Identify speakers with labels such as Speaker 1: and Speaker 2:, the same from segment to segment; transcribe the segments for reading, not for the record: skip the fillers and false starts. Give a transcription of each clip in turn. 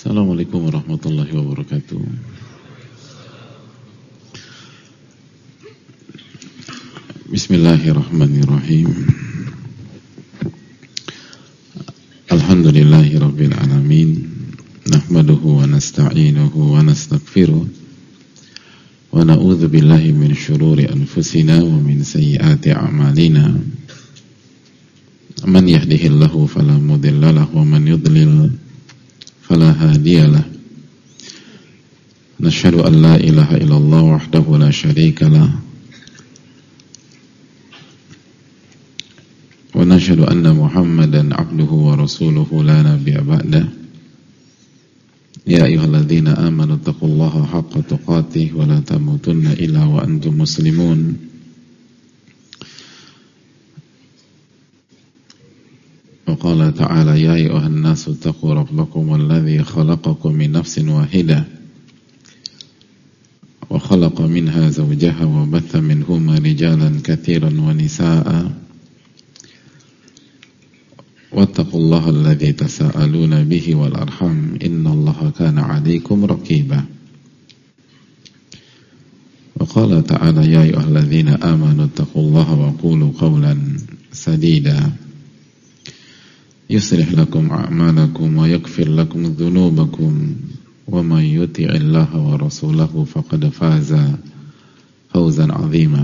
Speaker 1: Assalamualaikum warahmatullahi wabarakatuh. Bismillahirrahmanirrahim. Alhamdulillahi rabbil alamin. Nahmaduhu wa nasta'inuhu wa nastaghfiruh. Wa na'udzu billahi min syururi anfusina wa min sayyiati a'malina. Man yahdihillahu fala mudilla lahu wa man yudlil fala hadiyalah. Nashhadu an la ilaha illallah wahdahu la syarika lah wa nashhadu anna Muhammadan abduhu wa rasuluhu la nabiyya ba'dah. Ya ayyuhalladzina amanu taqullaha haqqa tuqatih wa la tamutunna illa wa antum muslimun. Qala ta'ala ya ayyuhan nasu taqu rabbakum alladzi khalaqakum min nafsin wahidah wa khalaqa minha zawjaha wa batha minhuma rijalan katsiran wa nisaa'a wattaqullaha alladzi tasaaluna bihi wal arham innallaha kana 'alaikum raqiba. Wa qala ta'ala ya ayyuhalladzina amanu taqullaha wa qulu qawlan sadida yuslih lakum a'malakum wa yaghfir lakum dhunubakum wa man yuti'illaha wa rasulahu faqad faza fawzan 'azima.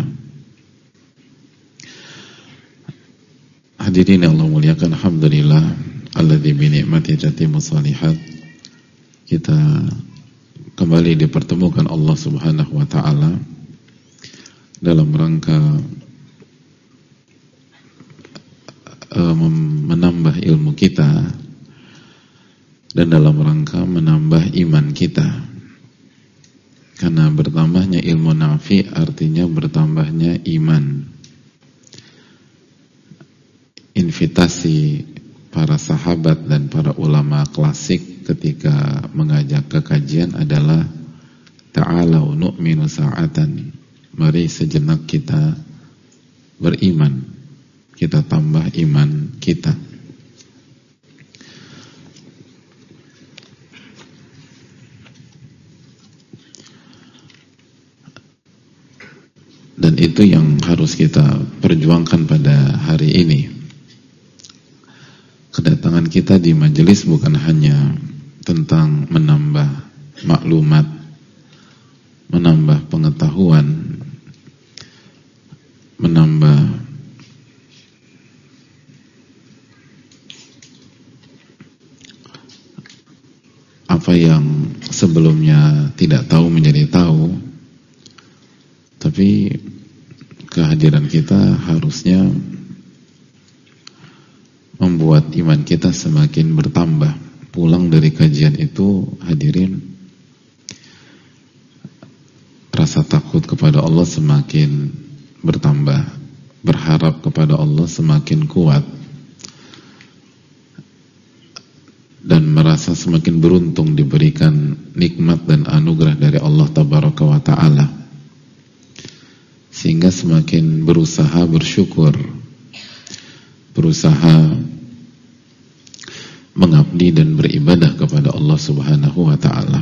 Speaker 1: Hadirin yang Allah muliakan, alhamdulillah alladzi bi ni'matihi tatimmus shalihat. Kita kembali dipertemukan Allah Subhanahu wa taala dalam rangka menambah ilmu kita dan dalam rangka menambah iman kita. Karena bertambahnya ilmu nafi artinya bertambahnya iman. Invitasi para sahabat dan para ulama klasik ketika mengajak ke kajian adalah ta'alau nu'minu sa'atan, mari sejenak kita beriman, kita tambah iman kita. Dan itu yang harus kita perjuangkan pada hari ini. Kedatangan kita di majelis bukan hanya tentang menambah maklumat, menambah pengetahuan, menambah apa yang sebelumnya tidak tahu menjadi tahu, tapi kehadiran kita harusnya membuat iman kita semakin bertambah. Pulang dari kajian itu, hadirin, rasa takut kepada Allah semakin bertambah, berharap kepada Allah semakin kuat, dan merasa semakin beruntung diberikan nikmat dan anugerah dari Allah Tabaraka wa Ta'ala, sehingga semakin berusaha bersyukur, berusaha mengabdi dan beribadah kepada Allah Subhanahu wa Ta'ala.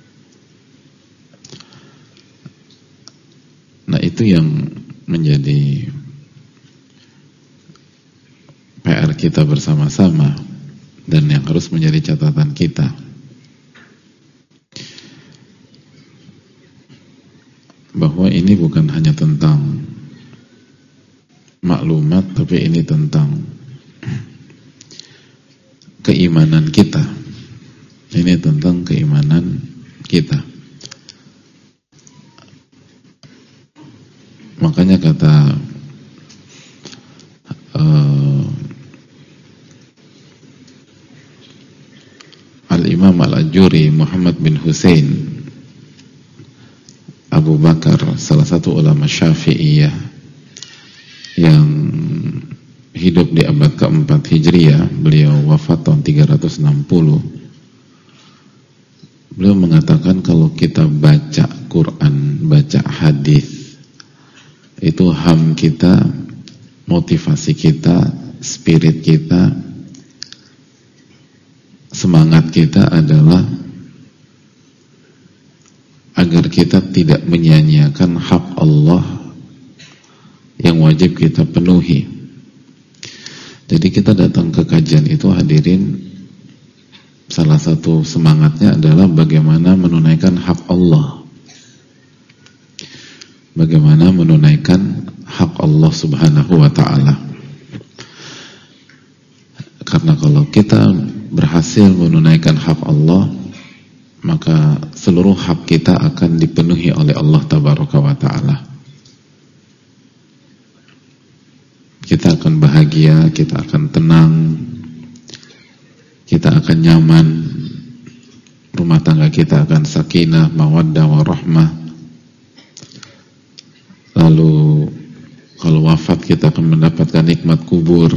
Speaker 1: Nah, itu yang menjadi PR kita bersama-sama dan yang harus menjadi catatan kita. Bahwa ini bukan hanya tentang maklumat, tapi ini tentang keimanan kita. Ini tentang keimanan kita. Makanya kata Al-Imam Al-Ajuri Muhammad bin Husain Abu Bakar, salah satu ulama Syafi'iyah yang hidup di abad ke-4 Hijriah, beliau wafat tahun 360. Beliau mengatakan kalau kita baca Quran, baca hadis, itu ham kita, motivasi kita, spirit kita, semangat kita adalah agar kita tidak menyia-nyiakan hak Allah yang wajib kita penuhi. Jadi kita datang ke kajian itu, hadirin, salah satu semangatnya adalah bagaimana menunaikan hak Allah, bagaimana menunaikan hak Allah subhanahu wa ta'ala. Karena kalau kita berhasil menunaikan hak Allah, maka seluruh hak kita akan dipenuhi oleh Allah tabaraka wa ta'ala. Kita akan bahagia, kita akan tenang, kita akan nyaman, rumah tangga kita akan sakinah, mawaddah, warahmah. Lalu kalau wafat kita akan mendapatkan nikmat kubur.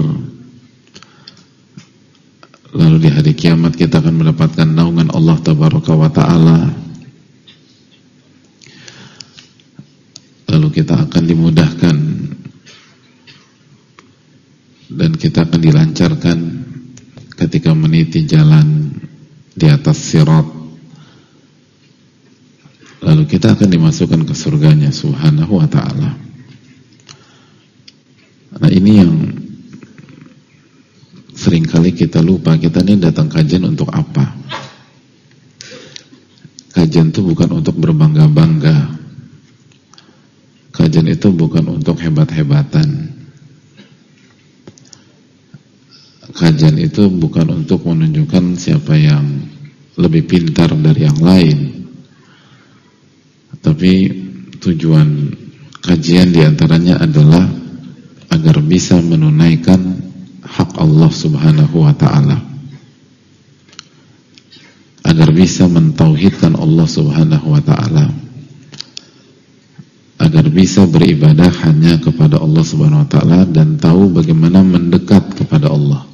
Speaker 1: Lalu di hari kiamat kita akan mendapatkan naungan Allah tabaraka wa ta'ala. Lalu kita akan dimudahkan dan kita akan dilancarkan ketika meniti jalan di atas sirat. Lalu kita akan dimasukkan ke surganya subhanahu wa ta'ala. Nah, ini yang seringkali kita lupa. Kita ini datang kajian untuk apa? Kajian itu bukan untuk berbangga-bangga. Kajian itu bukan untuk hebat-hebatan. Kajian itu bukan untuk menunjukkan siapa yang lebih pintar dari yang lain. Tapi tujuan kajian diantaranya adalah agar bisa menunaikan hak Allah subhanahu wa ta'ala, agar bisa mentauhidkan Allah subhanahu wa ta'ala, agar bisa beribadah hanya kepada Allah subhanahu wa ta'ala dan tahu bagaimana mendekat kepada Allah.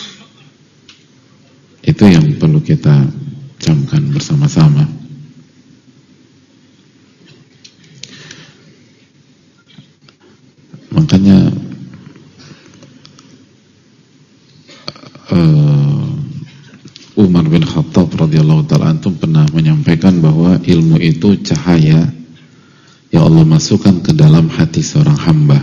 Speaker 1: Itu yang perlu kita camkan bersama-sama. Makanya Umar bin Khattab radhiyallahu ta'ala anhu pernah menyampaikan bahwa ilmu itu cahaya yang Allah masukkan ke dalam hati seorang hamba.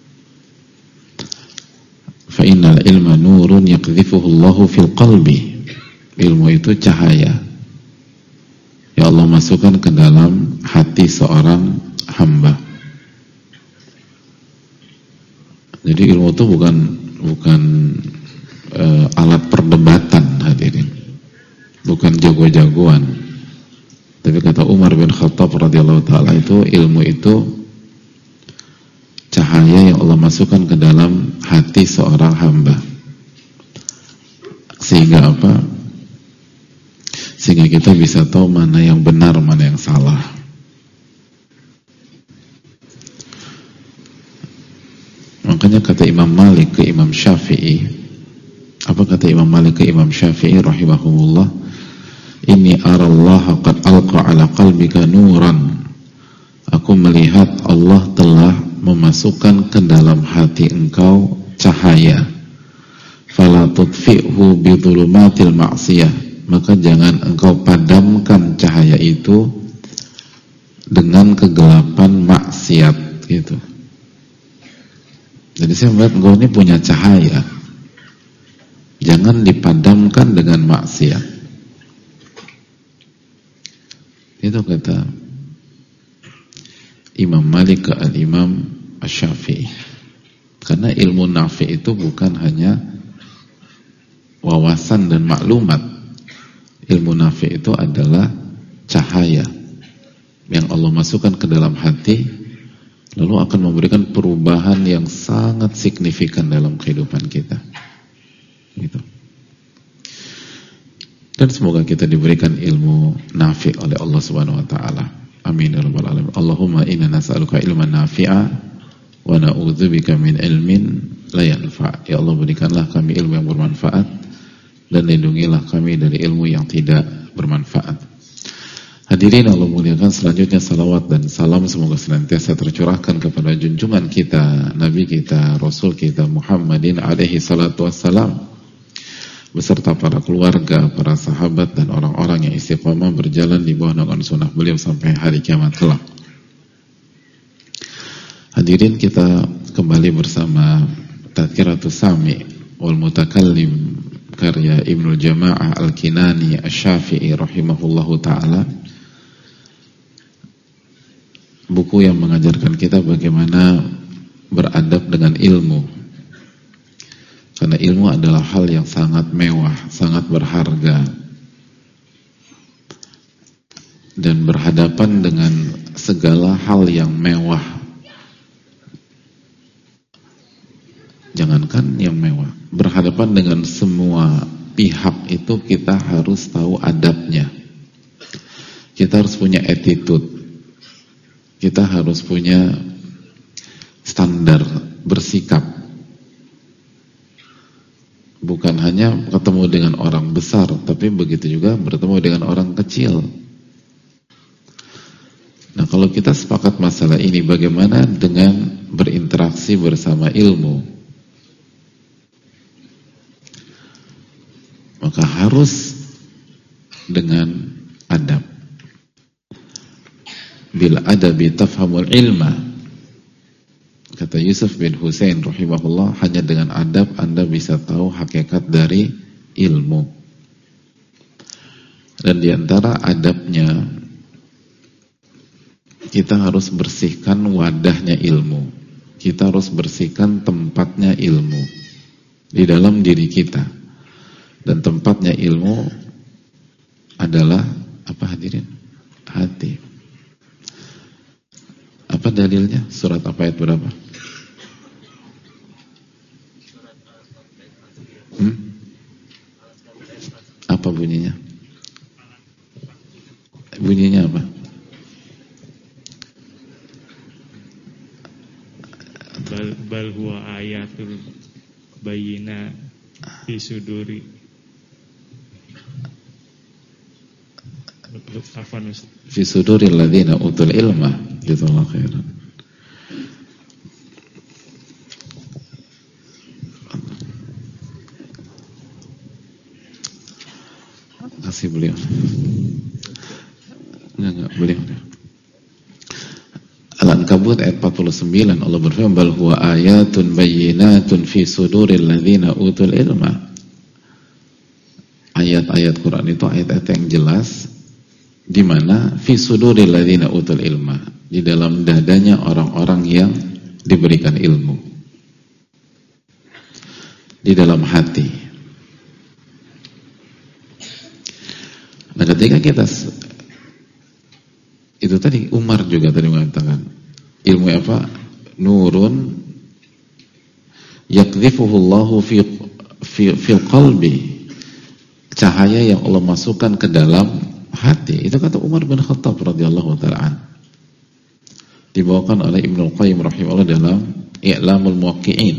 Speaker 1: Fa innal ilma nurun yaqdhifuhu Allahu fil qalbi. Ilmu itu cahaya yang Allah masukkan ke dalam hati seorang hamba. Jadi ilmu itu bukan alat perdebatan, hadirin, bukan jago-jagoan. Tapi kata Umar bin Khattab radhiyallahu ta'ala itu, ilmu itu cahaya yang Allah masukkan ke dalam hati seorang hamba. Sehingga apa? Sehingga kita bisa tahu mana yang benar, mana yang salah. Makanya kata Imam Malik ke Imam Syafi'i, apa kata Imam Malik ke Imam Syafi'i rahimahumullah? Inni arallaha qad alqa ala qalbika nuran. Aku melihat Allah telah memasukkan ke dalam hati engkau cahaya. Fala tudfi'hu bidhulumatil ma'siyah. Maka jangan engkau padamkan cahaya itu dengan kegelapan maksiat, gitu. Jadi saya melihat engkau ini punya cahaya, jangan dipadamkan dengan maksiat. Itu kata Imam Malik ke Al-Imam Asy-Syafi'i. Karena ilmu nafi itu bukan hanya wawasan dan maklumat. Ilmu nafi itu adalah cahaya yang Allah masukkan ke dalam hati, lalu akan memberikan perubahan yang sangat signifikan dalam kehidupan kita. Gitu. Dan semoga kita diberikan ilmu nafi oleh Allah Subhanahu wa taala. Amin ya rabbal alamin. Allahumma inna nas'aluka ilman nafi'a wa na'udzubika min ilmin la yanfa'. Ya Allah, berikanlah kami ilmu yang bermanfaat dan lindungilah kami dari ilmu yang tidak bermanfaat. Hadirin Allah muliakan, selanjutnya salawat dan salam semoga senantiasa tercurahkan kepada junjungan kita, Nabi kita, Rasul kita Muhammadin alaihi salatu wassalam, beserta para keluarga, para sahabat dan orang-orang yang istiqomah berjalan di bawah naungan sunnah beliau sampai hari kiamat kelak. Hadirin, kita kembali bersama Tadhkiratus Sami' wal Mutakallim karya Ibnu Jama'ah Al-Kinani Asy-Syafi'i rahimahullahu taala. Buku yang mengajarkan kita bagaimana beradab dengan ilmu. Karena ilmu adalah hal yang sangat mewah, sangat berharga. Dan berhadapan dengan segala hal yang mewah. Jangankan yang mewah, berhadapan dengan semua pihak itu kita harus tahu adabnya. Kita harus punya attitude. Kita harus punya standar bersikap. Bukan hanya ketemu dengan orang besar, tapi begitu juga bertemu dengan orang kecil. Nah, kalau kita sepakat masalah ini, bagaimana dengan berinteraksi bersama ilmu? Maka harus dengan adab. Bil adabi tafhamul ilma. Kata Yusuf bin Husain rahimahullah, hanya dengan adab Anda bisa tahu hakikat dari ilmu. Dan diantara adabnya, kita harus bersihkan wadahnya ilmu. Kita harus bersihkan tempatnya ilmu di dalam diri kita. Dan tempatnya ilmu adalah apa, hadirin? Hati. Apa dalilnya? Surat apa, ayat berapa? Apa bunyinya? Bunyinya apa?
Speaker 2: Bal huwa ayatul bayyina fi suduri.
Speaker 1: Fi suduril ladzina utul ilma. Jazakallahu khairan. Kasih beliau. Enggak beliau. Al-Ankabut ayat 49, Allah berfirman, bal huwa ayatun bayyinatun fi suduril ladzina utul ilma. Ayat-ayat Quran itu ayat-ayat yang jelas, di mana fi suduril ladzina utul ilma, di dalam dadanya orang-orang yang diberikan ilmu, di dalam hati. Nah, ketika kita itu tadi Umar juga tadi mengatakan, ilmu apa? Nurun yakdhifuhullahu fil qalbi, cahaya yang Allah masukkan ke dalam hati. Itu kata Umar bin Khattab radhiyallahu ta'ala. Dibawakan oleh Ibnu Qayyim rahimahullah dalam I'lamul Muwaqqi'in.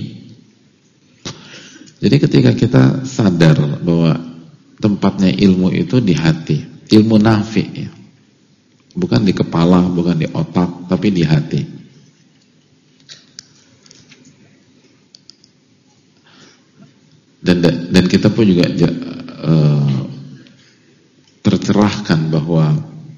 Speaker 1: Jadi ketika kita sadar bahwa tempatnya ilmu itu di hati, ilmu nafi ya. Bukan di kepala, bukan di otak, tapi di hati. Dan kita pun juga tercerahkan bahwa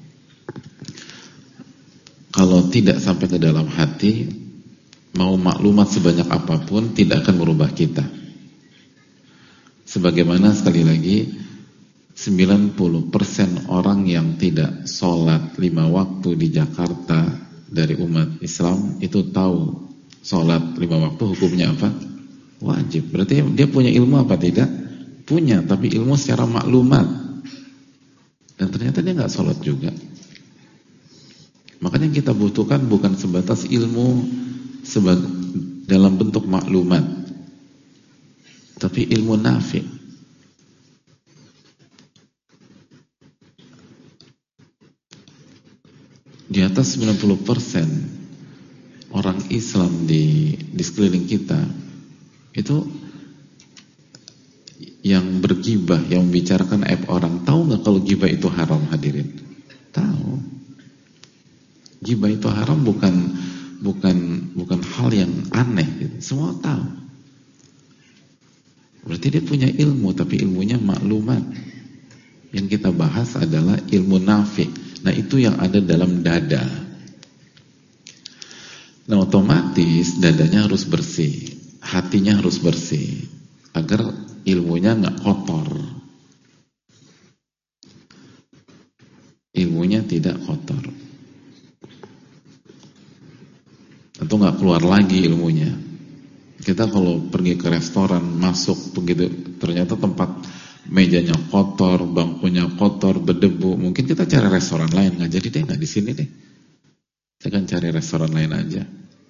Speaker 1: kalau tidak sampai ke dalam hati, mau maklumat sebanyak apapun tidak akan merubah kita. Sebagaimana sekali lagi 90% orang yang tidak sholat 5 waktu di Jakarta dari umat Islam itu tahu sholat 5 waktu hukumnya apa? Wajib. Berarti dia punya ilmu apa tidak? Punya, tapi ilmu secara maklumat. Dan ternyata dia nggak sholat juga. Makanya yang kita butuhkan bukan sebatas ilmu dalam bentuk maklumat, tapi ilmu nafi. Di atas 90% orang Islam di sekeliling kita itu yang bergibah, yang membicarakan aib orang. Tahu nggak kalau gibah itu haram, hadirin? Tahu. Gibah itu haram bukan hal yang aneh gitu. Semua tahu. Berarti dia punya ilmu, tapi ilmunya maklumat. Yang kita bahas adalah ilmu nafi. Nah, itu yang ada dalam dada. Nah, otomatis dadanya harus bersih, hatinya harus bersih, agar ilmunya nggak kotor. Ilmunya tidak kotor. Tentu nggak keluar lagi ilmunya. Kita kalau pergi ke restoran, masuk begitu, ternyata tempat mejanya kotor, bangkunya kotor, berdebu. Mungkin kita cari restoran lain, nggak jadi deh, nggak di sini deh. Saya kan cari restoran lain aja.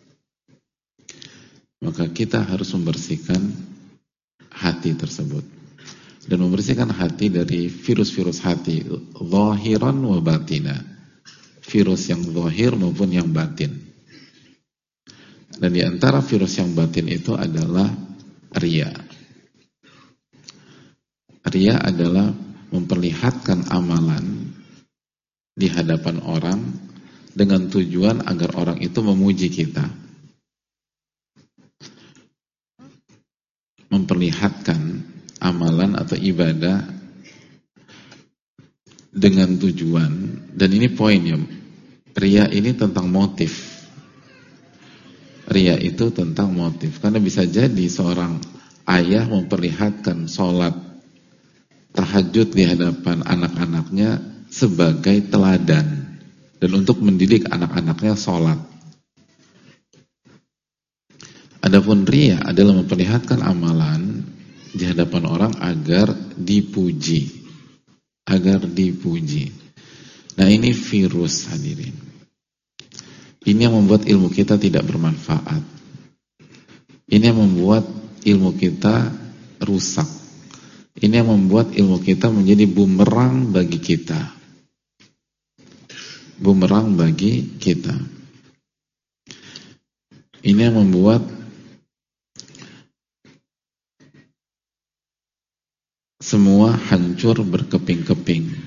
Speaker 1: Maka kita harus membersihkan hati tersebut dan membersihkan hati dari virus-virus hati, zahiran wa batina, virus yang zahir maupun yang batin. Dan di antara virus yang batin itu adalah riya. Riya adalah memperlihatkan amalan di hadapan orang dengan tujuan agar orang itu memuji kita. Memperlihatkan amalan atau ibadah dengan tujuan, dan ini poinnya, riya ini tentang motif. Riya itu tentang motif, karena bisa jadi seorang ayah memperlihatkan sholat tahajud di hadapan anak-anaknya sebagai teladan dan untuk mendidik anak-anaknya sholat. Adapun riya adalah memperlihatkan amalan di hadapan orang agar dipuji, agar dipuji. Nah, ini virus, hadirin. Ini yang membuat ilmu kita tidak bermanfaat. Ini yang membuat ilmu kita rusak. Ini yang membuat ilmu kita menjadi bumerang bagi kita. Bumerang bagi kita. Ini yang membuat semua hancur berkeping-keping.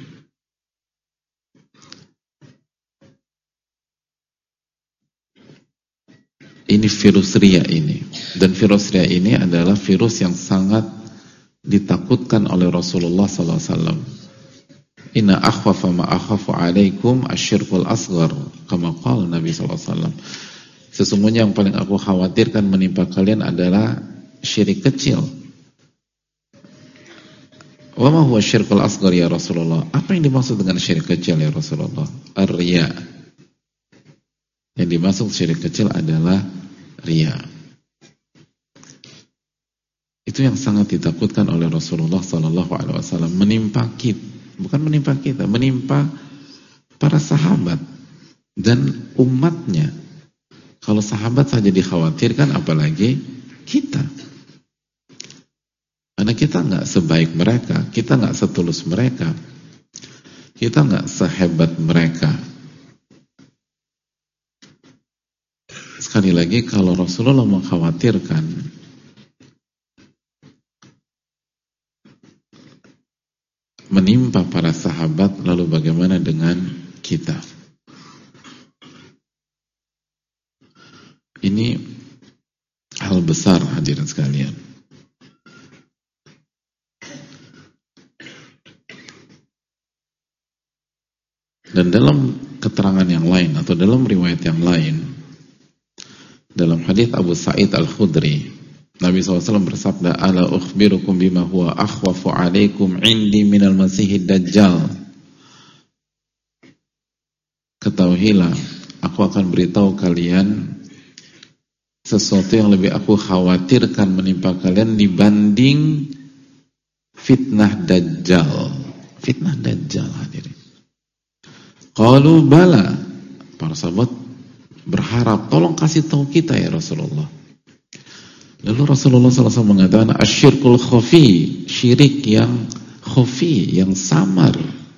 Speaker 1: Ini virus riya ini. Dan virus riya ini adalah virus yang sangat ditakutkan oleh Rasulullah SAW. Inna akhwafa ma akhafu alaikum asyirkul asghar, kama qala Nabi SAW. Sesungguhnya yang paling aku khawatirkan menimpa kalian adalah syirik kecil. Wa ma huwa syirkul asghar ya Rasulullah? Apa yang dimaksud dengan syirik kecil ya Rasulullah? Ar-riya. Yang dimaksud syirik kecil adalah riya. Itu yang sangat ditakutkan oleh Rasulullah SAW. Menimpa kita, bukan menimpa kita, menimpa para sahabat dan umatnya. Kalau sahabat saja dikhawatirkan, apalagi kita. Karena kita nggak sebaik mereka, kita nggak setulus mereka, kita nggak sehebat mereka. Sekali lagi, kalau Rasulullah mengkhawatirkan menimpa para sahabat, lalu bagaimana dengan kita? Ini hal besar, hadirin sekalian. Dan dalam keterangan yang lain atau dalam riwayat yang lain, dalam hadits Abu Sa'id Al-Khudri, Nabi SAW bersabda, "Ala ukhbirukum bima huwa akhwafu alaikum indi minal masihid dajjal." Ketahuilah, aku akan beritahu kalian sesuatu yang lebih aku khawatirkan menimpa kalian dibanding fitnah dajjal. Fitnah dajjal, hadirin. Qalu bala. Para sahabat berharap, tolong kasih tahu kita ya Rasulullah. Lalu Rasulullah SAW mengatakan, asyirkul khafi, syirik yang khafi, yang samar.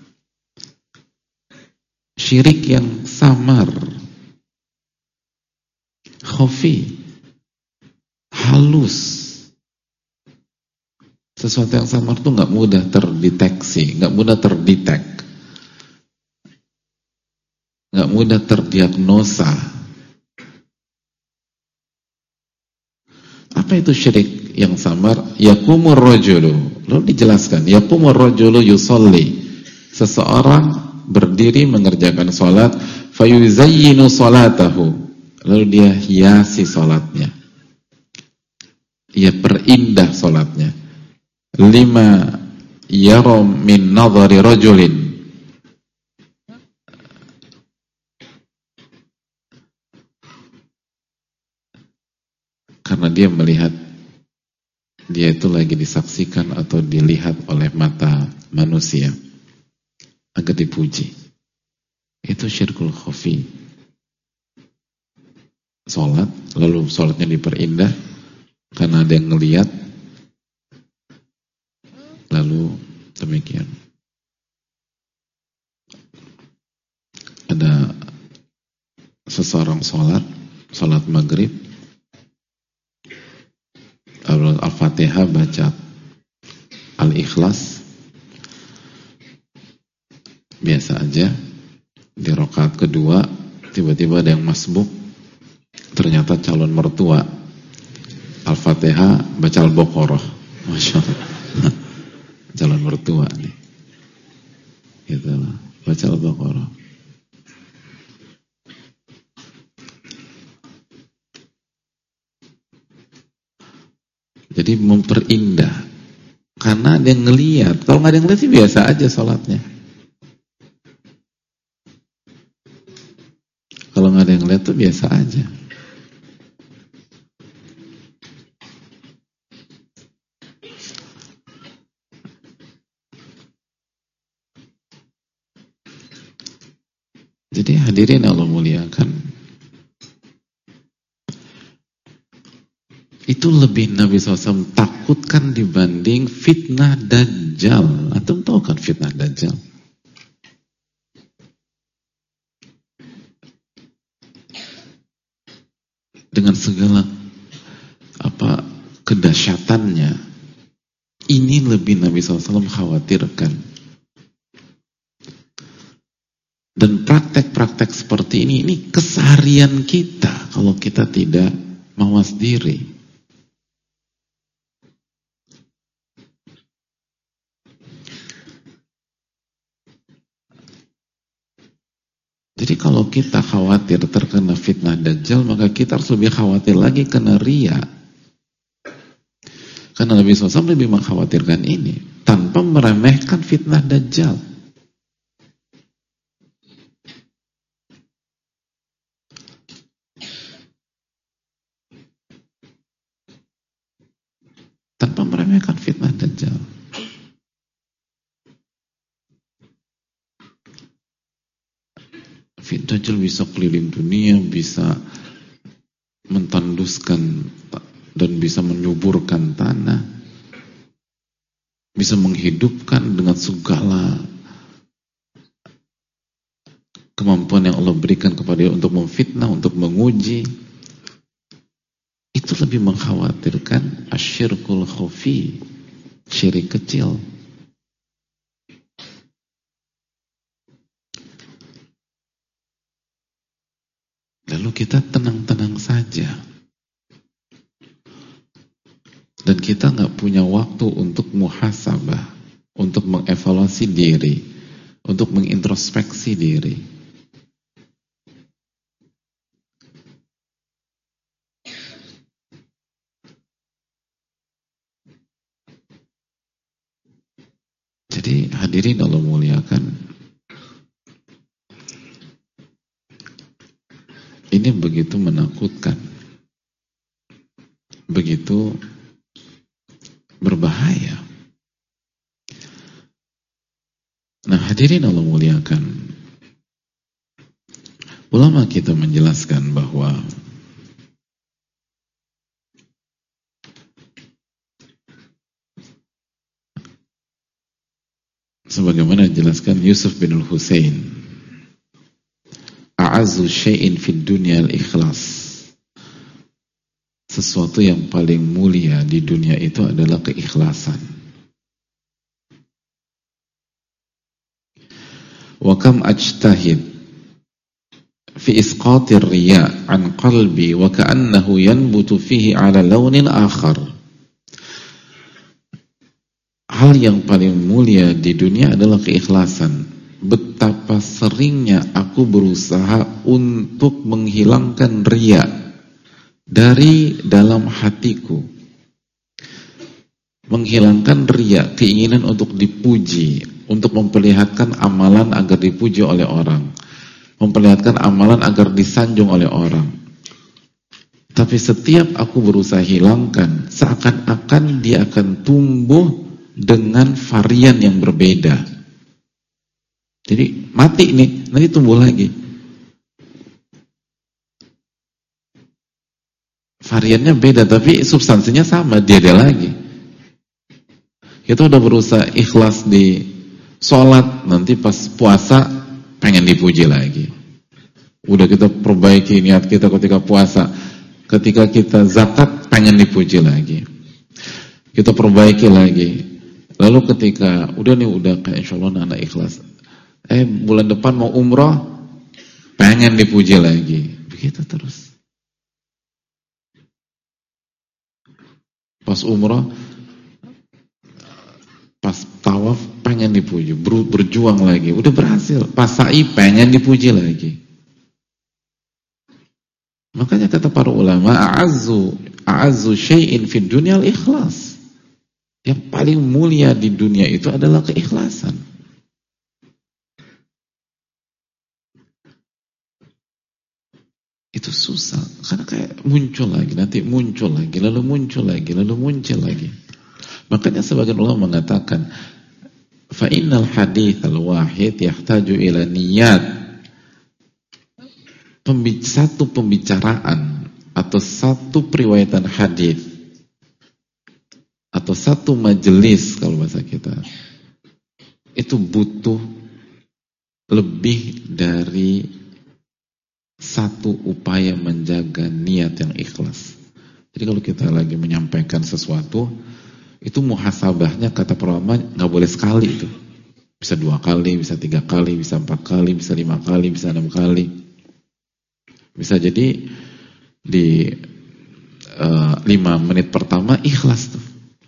Speaker 1: Syirik yang samar. Khafi, halus. Sesuatu yang samar itu nggak mudah terdeteksi, nggak mudah terdetek, nggak mudah terdiagnosa. Apa itu syirik yang samar, yaqumur rajulu. Lalu dijelaskan, yaqumur rajulu yusalli. Seseorang berdiri mengerjakan salat, fayuzayyinu salatahu. Lalu dia hiasi salatnya. Ia perindah salatnya. Lima yarum min nadhari rajulin. Karena dia melihat, dia itu lagi disaksikan atau dilihat oleh mata manusia agar dipuji. Itu syirkul khafi. Salat, lalu salatnya diperindah karena ada yang ngelihat, lalu demikian. Ada seseorang salat maghrib, Al-Fatihah baca Al-Ikhlas biasa aja. Di rakaat kedua tiba-tiba ada yang masbuk, ternyata calon mertua. Al-Fatihah baca Al-Baqarah, Masya Allah. Calon mertua nih, gitulah, baca Al-Baqarah. Jadi memperindah karena ada yang ngelihat. Kalau nggak ada yang ngelihat sih biasa aja sholatnya. Kalau nggak ada yang ngelihat tuh biasa aja. Jadi hadirin Allah muliakan, itu lebih Nabi SAW takutkan dibanding fitnah Dajjal. Antum tahu kan fitnah Dajjal? Dengan segala kedahsyatannya, ini lebih Nabi SAW khawatirkan. Dan praktek-praktek seperti ini keseharian kita kalau kita tidak mawas diri. Jadi kalau kita khawatir terkena fitnah Dajjal, maka kita harus lebih khawatir lagi kena riya. Karena Nabi SAW lebih mengkhawatirkan ini, tanpa meremehkan fitnah Dajjal. Tanpa meremehkan fitnah Dajjal. Dajjal bisa keliling dunia, bisa mentanduskan dan bisa menyuburkan tanah, bisa menghidupkan dengan segala kemampuan yang Allah berikan kepada dia untuk memfitnah, untuk menguji. Itu lebih mengkhawatirkan asyirkul khafi, syirik kecil. Lalu kita tenang-tenang saja. Dan kita nggak punya waktu untuk muhasabah, untuk mengevaluasi diri, untuk mengintrospeksi diri. Jadi hadirin Allah muliakan, ini begitu menakutkan, begitu berbahaya. Nah hadirin Allah muliakan, ulama kita menjelaskan bahwa sebagaimana dijelaskan Yusuf bin al-Husain, a'azzu syai'in fid dunya al-ikhlas. Sesuatu yang paling mulia di dunia itu adalah keikhlasan. Wa kam ajtahid fi isqatir riya' an qalbi wa ka'annahu yanbutu fihi 'ala launin akhar. hal yang paling mulia di dunia adalah keikhlasan. Betapa seringnya aku berusaha untuk menghilangkan riya dari dalam hatiku. Menghilangkan riya, keinginan untuk dipuji, untuk memperlihatkan amalan agar dipuji oleh orang, memperlihatkan amalan agar disanjung oleh orang. Tapi setiap aku berusaha hilangkan, seakan-akan dia akan tumbuh dengan varian yang berbeda. Jadi mati nih, nanti tumbuh lagi. Variannya beda, tapi substansinya sama, dia lagi. Kita udah berusaha ikhlas di sholat, nanti pas puasa pengen dipuji lagi. Udah kita perbaiki niat kita ketika puasa, ketika kita zakat pengen dipuji lagi. Kita perbaiki lagi. Lalu ketika udah kayak insyaallah anak ikhlas. Bulan depan mau umroh, pengen dipuji lagi. Begitu terus. Pas umroh, pas tawaf pengen dipuji, berjuang lagi, udah berhasil. Pas sa'i pengen dipuji lagi. Makanya kata para ulama, a'azzu syai'in fid dunya al-ikhlas. Yang paling mulia di dunia itu adalah keikhlasan. Itu susah, karena kayak muncul lagi, nanti muncul lagi, lalu muncul lagi, lalu muncul lagi. Makanya sebagian ulama mengatakan, fa innal hadits al-wahid yahtaju ila niyat. Satu pembicaraan atau satu periwayatan hadis atau satu majelis kalau bahasa kita itu butuh lebih dari satu upaya menjaga niat yang ikhlas. Jadi kalau kita lagi menyampaikan sesuatu, itu muhasabahnya kata para ulama nggak boleh sekali itu. Bisa 2 kali, bisa 3 kali, bisa 4 kali, bisa 5 kali, bisa 6 kali. Bisa jadi di 5 menit pertama ikhlas tuh.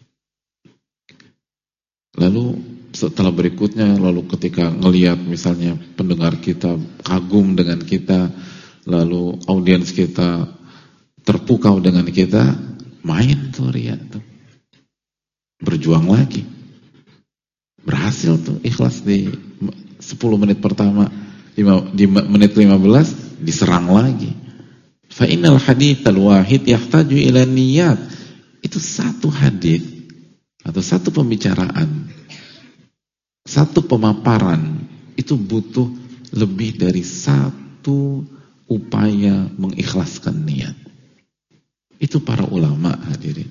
Speaker 1: Lalu setelah berikutnya, lalu ketika ngelihat misalnya pendengar kita kagum dengan kita, lalu audiens kita terpukau dengan kita, main tuh riya tuh. Berjuang lagi. Berhasil tuh ikhlas di 10 menit pertama, di menit 15 diserang lagi. Fa innal haditsal wahid yahtaju ila niyat. Itu satu hadits atau satu pembicaraan, satu pemaparan itu butuh lebih dari satu upaya mengikhlaskan niat. Itu para ulama hadirin.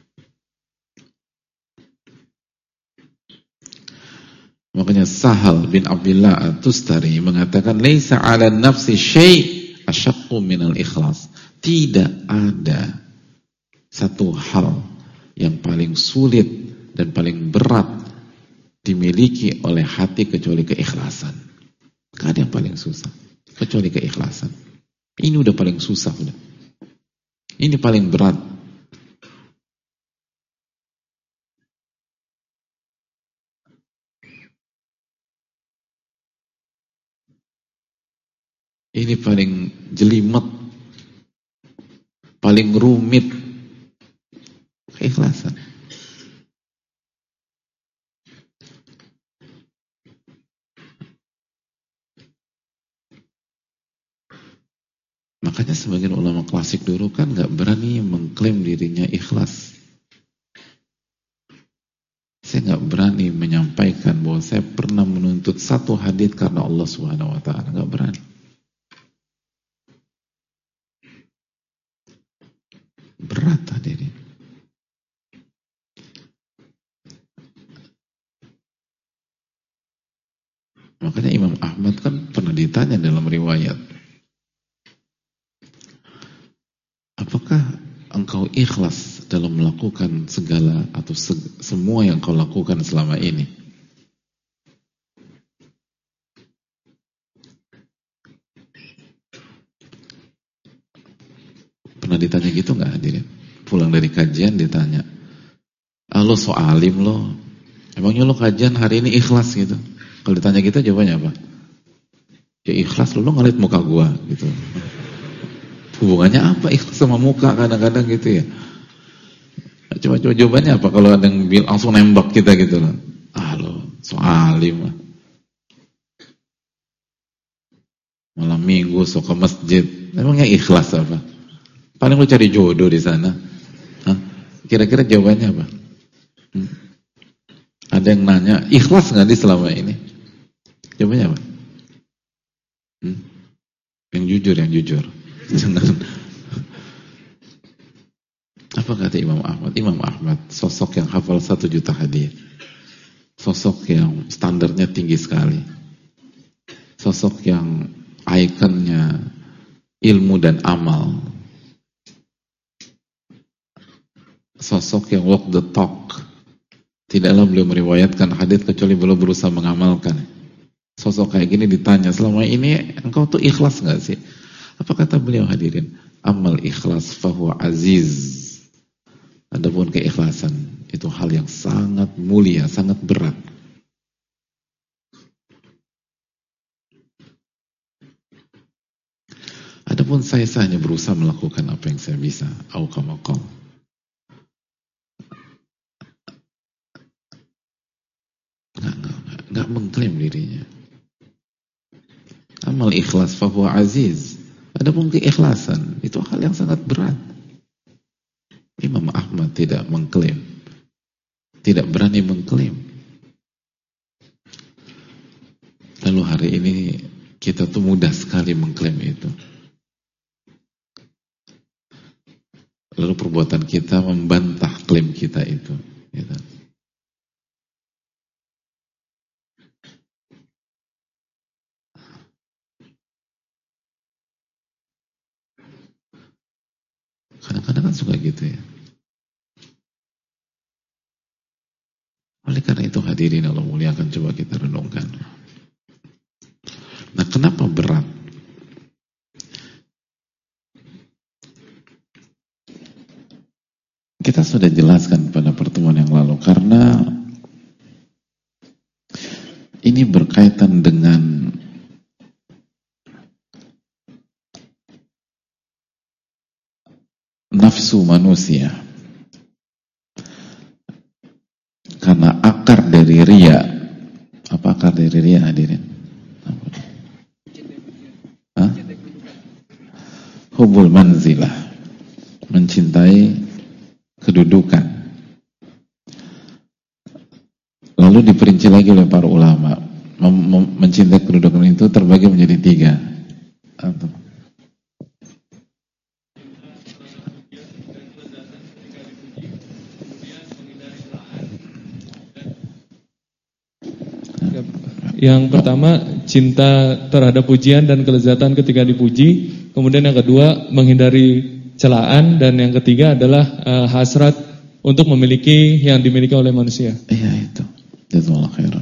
Speaker 1: Makanya Sahal bin Abdullah At-Tustari mengatakan laisa 'ala nafsi syai' asyaqqu minal ikhlas. Tidak ada satu hal yang paling sulit dan paling berat dimiliki oleh hati kecuali keikhlasan. Gak ada yang paling susah kecuali keikhlasan. Ini udah paling susah udah. Ini paling berat. Ini paling jelimet, paling rumit, keikhlasan. Makanya sebagian ulama klasik dulu kan gak berani mengklaim dirinya ikhlas. Saya gak berani menyampaikan bahwa saya pernah menuntut satu hadits karena Allah Subhanahu Wa Taala. Gak berani. Berat hadirin. Makanya Imam Ahmad kan pernah ditanya dalam riwayat, apakah engkau ikhlas dalam melakukan segala atau semua yang kau lakukan selama ini? Pernah ditanya gitu nggak hadirin? Pulang dari kajian ditanya, lo so alim lo, Emangnya lo kajian hari ini ikhlas gitu? Kalau ditanya kita jawabannya apa? Ya ikhlas, lo ngeliat muka gua gitu. Hubungannya apa ikhlas sama muka kadang-kadang gitu ya? Coba jawabannya apa kalau ada yang langsung nembak kita gitu loh. Ah lo, so alim lah. Malam minggu so ke masjid. Emangnya ikhlas apa? Paling lo cari jodoh di sana. Hah? Kira-kira jawabannya apa? Ada yang nanya, ikhlas nggak di selama ini? Jawabannya apa? Yang jujur. Jangan. Apa kata Imam Ahmad? Imam Ahmad, sosok yang hafal 1 juta hadis. Sosok yang standarnya tinggi sekali. Sosok yang ikonnya ilmu dan amal. Sosok yang walk the talk. Tidaklah beliau meriwayatkan hadis kecuali beliau berusaha mengamalkan. Sosok kayak gini ditanya, selama ini engkau tuh ikhlas gak sih? Apa kata beliau hadirin? Amal ikhlas fahuwa aziz. Adapun keikhlasan itu hal yang sangat mulia, sangat berat. Adapun saya hanya berusaha melakukan apa yang saya bisa. Auqamaqam. Nggak mengklaim dirinya. Amal ikhlas fahuwa aziz. Adapun keikhlasan itu hal yang sangat berat. Imam Ahmad tidak mengklaim, tidak berani mengklaim. Lalu hari ini kita tuh mudah sekali mengklaim itu. Lalu perbuatan kita membantah klaim kita itu. Gitu. Kadang-kadang kan suka gitu ya. Oleh karena itu hadirin Allah muliakan, coba kita renungkan. Nah, kenapa berat? Kita sudah jelaskan pada pertemuan yang lalu, karena ini berkaitan dengan nafsu manusia. Karena akar dari riya. Apa akar dari riya hadirin? Hah? Hubul manzilah. Mencintai kedudukan. Lalu diperinci lagi oleh para ulama. Mencintai kedudukan itu terbagi menjadi 3.
Speaker 2: Yang pertama, cinta terhadap pujian dan kelezatan ketika dipuji. Kemudian yang kedua, menghindari celaan. Dan yang ketiga adalah hasrat untuk memiliki yang dimiliki oleh manusia.
Speaker 1: Iya itu. Jazakallahu khairan.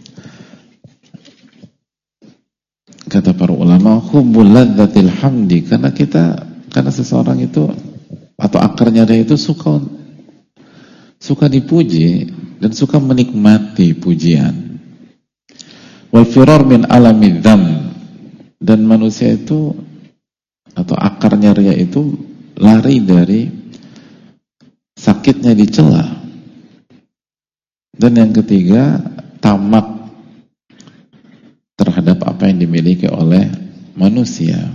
Speaker 1: Kata para ulama, hubbul ladzatil hamdi, karena seseorang itu atau akarnya dia itu suka dipuji dan suka menikmati pujian. Wal firar min alami dzam, dan manusia itu atau akarnya ria itu lari dari sakitnya dicela. Dan yang ketiga, tamak terhadap apa yang dimiliki oleh manusia.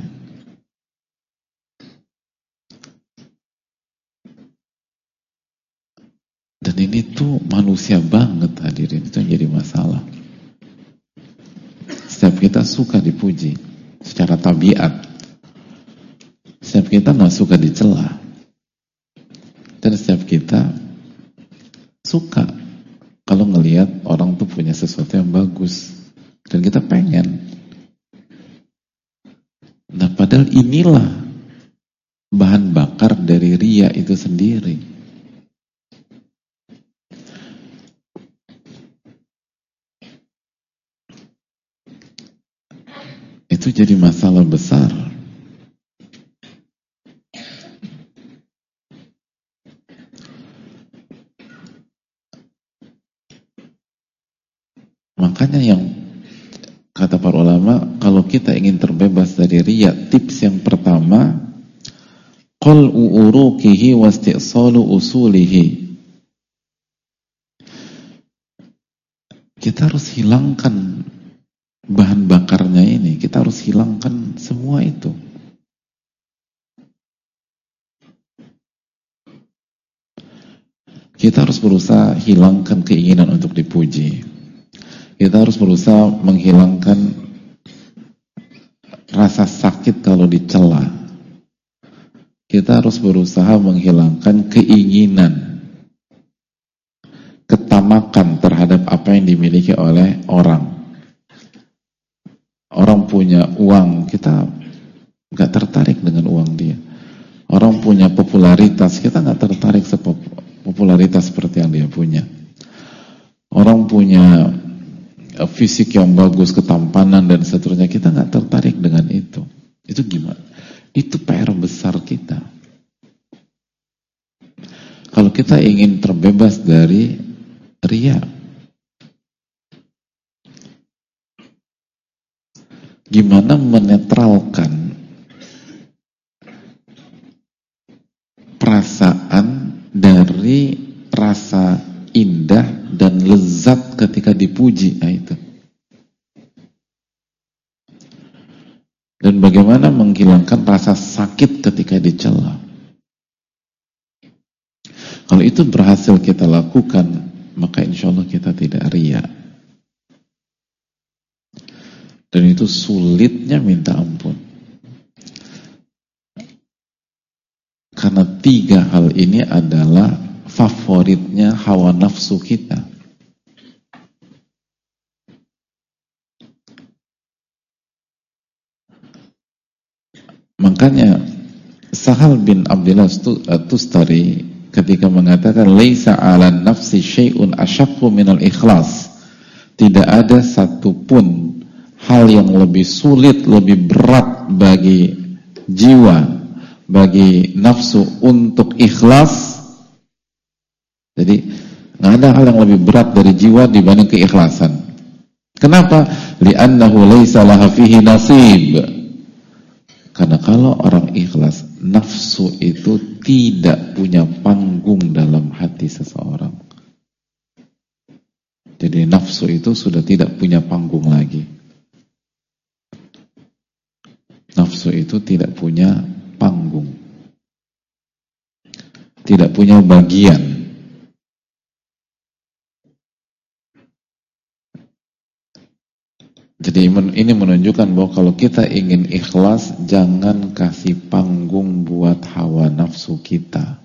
Speaker 1: Dan ini tuh manusia banget hadirin, itu yang jadi masalah. Setiap kita suka dipuji secara tabiat. Setiap kita nggak suka dicela. Dan setiap kita suka kalau ngelihat orang tuh punya sesuatu yang bagus dan kita pengen. Nah, padahal inilah bahan bakar dari riya itu sendiri. Itu jadi masalah besar. kalau kita ingin terbebas dari riya, tips yang pertama, qal'u urukihi wasti'salu usulihi. Kita harus hilangkan bahan bakarnya ini, kita harus hilangkan semua itu. Kita harus berusaha hilangkan keinginan untuk dipuji. Kita harus berusaha menghilangkan rasa sakit kalau dicela. Kita harus berusaha menghilangkan keinginan, ketamakan terhadap apa yang dimiliki oleh orang. Orang punya uang, kita gak tertarik dengan uang dia. Orang punya popularitas, kita gak tertarik popularitas seperti yang dia punya. Orang punya fisik yang bagus, ketampanan dan seterusnya, kita gak tertarik dengan itu. Itu gimana? Itu PR besar kita. Kalau kita ingin terbebas dari riya, gimana menetralkan perasaan dari rasa indah dan lezat ketika dipuji, itu. Dan bagaimana menghilangkan rasa sakit ketika dicela. Kalau itu berhasil kita lakukan, maka insya Allah kita tidak riya. Dan itu sulitnya minta ampun. Karena 3 hal ini adalah favoritnya hawa nafsu kita. Makanya Sahal bin Abdullah Tustari ketika mengatakan laisa 'alan nafsi syai'un asyaqqu minal ikhlas. Tidak ada satupun hal yang lebih sulit, lebih berat bagi jiwa, bagi nafsu untuk ikhlas. Jadi nggak ada hal yang lebih berat dari jiwa dibanding keikhlasan. Kenapa? Li'annahu laisa laha fihi nasib. Karena kalau orang ikhlas, nafsu itu tidak punya panggung dalam hati seseorang. Jadi nafsu itu sudah tidak punya panggung lagi. Nafsu itu tidak punya panggung, tidak punya bagian. Jadi ini menunjukkan bahwa kalau kita ingin ikhlas, jangan kasih panggung buat hawa nafsu kita.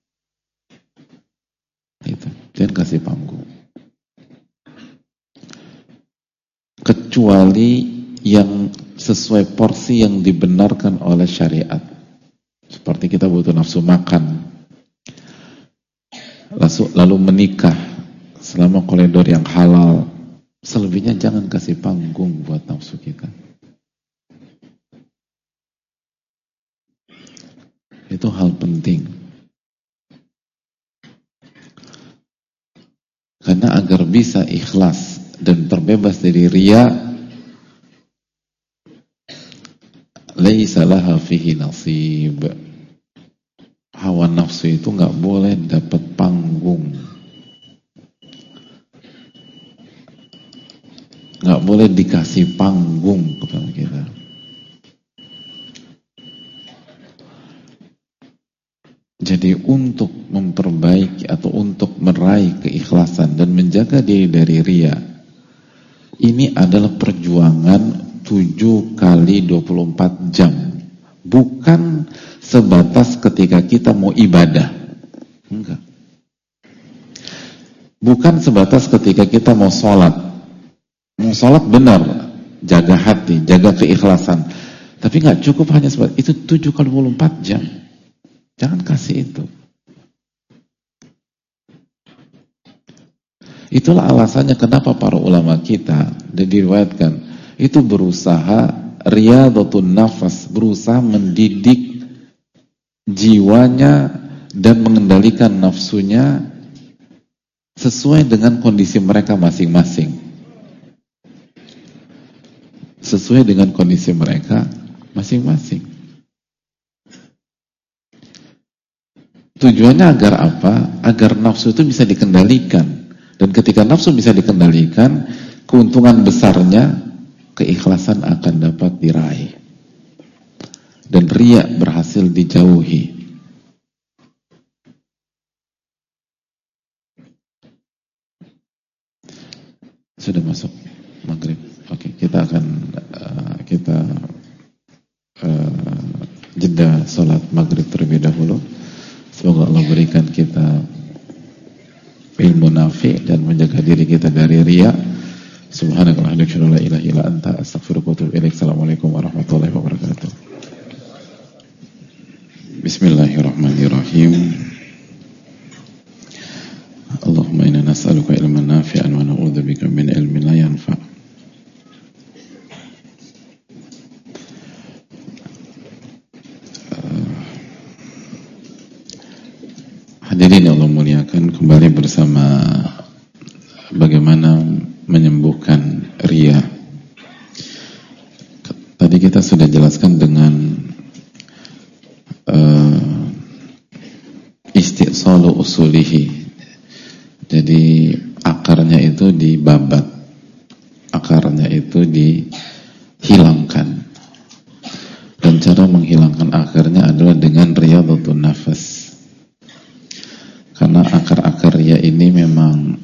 Speaker 1: Itu, jangan kasih panggung. Kecuali yang sesuai porsi yang dibenarkan oleh syariat. Seperti kita butuh nafsu makan, lalu menikah selama koridor yang halal. Selebihnya jangan kasih panggung buat nafsu kita. Itu hal penting. Karena agar bisa ikhlas dan terbebas dari riya, laisa laha fihi nasib. Hawa nafsu itu nggak boleh dapat panggung, nggak boleh dikasih panggung kepada kita. Jadi untuk memperbaiki atau untuk meraih keikhlasan dan menjaga diri dari riya, ini adalah perjuangan 7 kali 24 jam. Bukan sebatas ketika kita mau ibadah. Enggak. Bukan sebatas ketika kita mau sholat. Mau sholat benar, jaga hati, jaga keikhlasan. Tapi nggak cukup hanya sebatas itu 7 kali 24 jam. Jangan kasih itu. Itulah alasannya kenapa para ulama kita dan diriwayatkan itu berusaha riyadhatun nafas, berusaha mendidik jiwanya dan mengendalikan nafsunya sesuai dengan kondisi mereka masing-masing. sesuai dengan kondisi mereka masing-masing. Tujuannya agar apa? Agar nafsu itu bisa dikendalikan. Dan ketika nafsu bisa dikendalikan, keuntungan besarnya keikhlasan akan dapat diraih. Dan riya berhasil dijauhi. Sudah masuk maghrib. Oke, kita akan jeda salat maghrib terlebih dahulu. Semoga Allah berikan kita ilmu nafi dan menjaga diri kita dari riya. Subhanakallahumma wa bihamdika la ilaha illa anta astaghfiruka wa atubu ilaik. Assalamualaikum warahmatullahi wabarakatuh. Bismillahirrahmanirrahim. Allahumma inna nas'aluka ilman nafi'an wa na'udzubika min ilmin la yanfa'. Hadirin Allah muliakan, kembali bersama bagaimana menyembuhkan riya. Tadi kita sudah jelaskan dengan isti'salu usulihi. Jadi akarnya itu dibabat, akarnya itu dihilangkan. Dan cara menghilangkan akarnya adalah dengan riyadhatun nafas. Karena akar-akar riya ini memang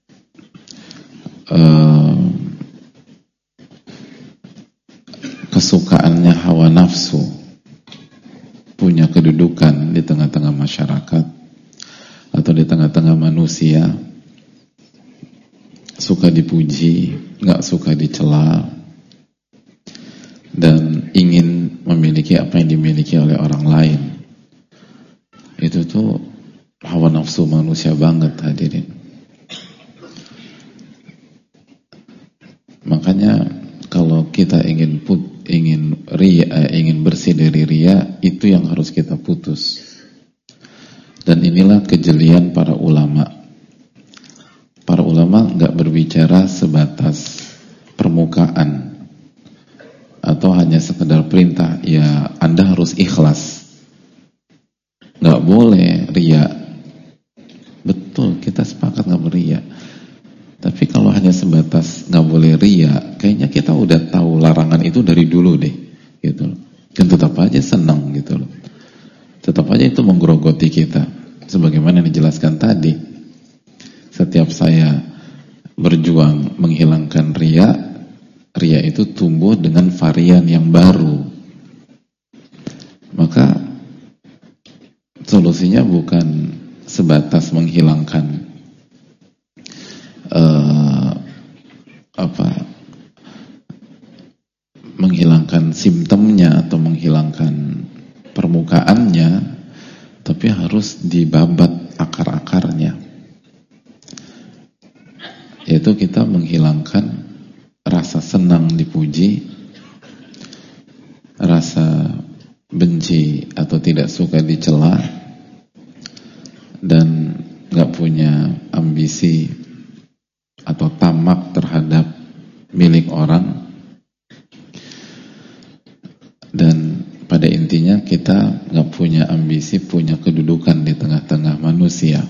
Speaker 1: kesukaannya hawa nafsu, punya kedudukan di tengah-tengah masyarakat atau di tengah-tengah manusia, suka dipuji, nggak suka dicela, dan ingin memiliki apa yang dimiliki oleh orang lain. Itu tuh hawa nafsu manusia banget, hadirin. Makanya kalau kita ingin bersih dari riya, itu yang harus kita putus. Dan inilah kejelian para ulama. Para ulama nggak berbicara sebatas permukaan atau hanya sekedar perintah, ya Anda harus ikhlas. Nggak boleh riya. Betul, kita sepakat nggak beria. Tapi kalau hanya sebatas nggak boleh ria, kayaknya kita udah tahu larangan itu dari dulu deh, gitu loh. Dan tetap aja senang, gitu loh. Tetap aja itu menggerogoti kita. Sebagaimana yang dijelaskan tadi, setiap saya berjuang menghilangkan ria, ria itu tumbuh dengan varian yang baru. Maka solusinya bukan sebatas menghilangkan menghilangkan simptomnya atau menghilangkan permukaannya, tapi harus dibabat akar-akarnya. Yaitu kita menghilangkan rasa senang dipuji, rasa benci atau tidak suka dicela, dan gak punya ambisi atau tamak terhadap milik orang. Dan pada intinya kita gak punya ambisi, punya kedudukan di tengah-tengah manusia.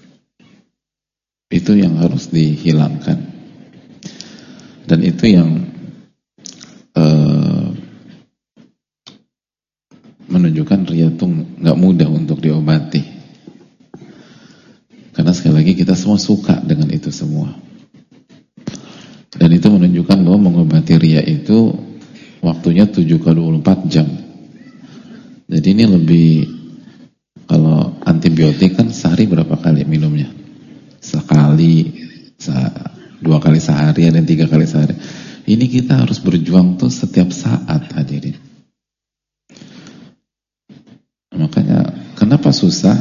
Speaker 1: Itu yang harus dihilangkan. Dan itu yang menunjukkan riya itu gak mudah untuk diobati. Karena sekali lagi kita semua suka dengan itu semua. Dan itu menunjukkan bahwa mengobati riya itu waktunya 7x24 jam. Jadi ini lebih, kalau antibiotik kan sehari berapa kali minumnya? Sekali, 2 kali sehari, dan 3 kali sehari. Ini kita harus berjuang tuh setiap saat, hadirin. Makanya kenapa susah?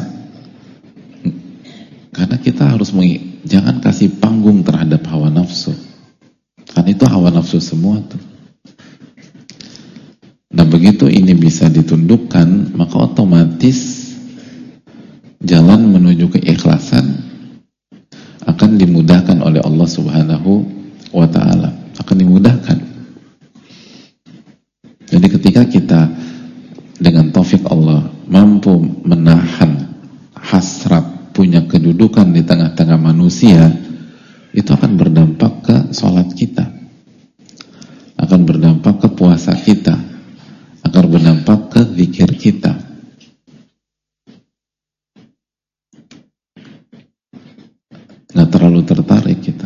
Speaker 1: Karena kita harus jangan kasih panggung terhadap hawa nafsu. Kan itu hawa nafsu semua tuh. Nah begitu ini bisa ditundukkan, maka otomatis jalan menuju keikhlasan akan dimudahkan oleh Allah Subhanahu wa ta'ala. Akan dimudahkan. ketika kita dengan taufik Allah mampu menahan hasrat punya kedudukan di tengah-tengah manusia, itu akan berdampak ke sholat kita, akan berdampak ke puasa kita, akan berdampak ke zikir kita. Nggak terlalu tertarik kita.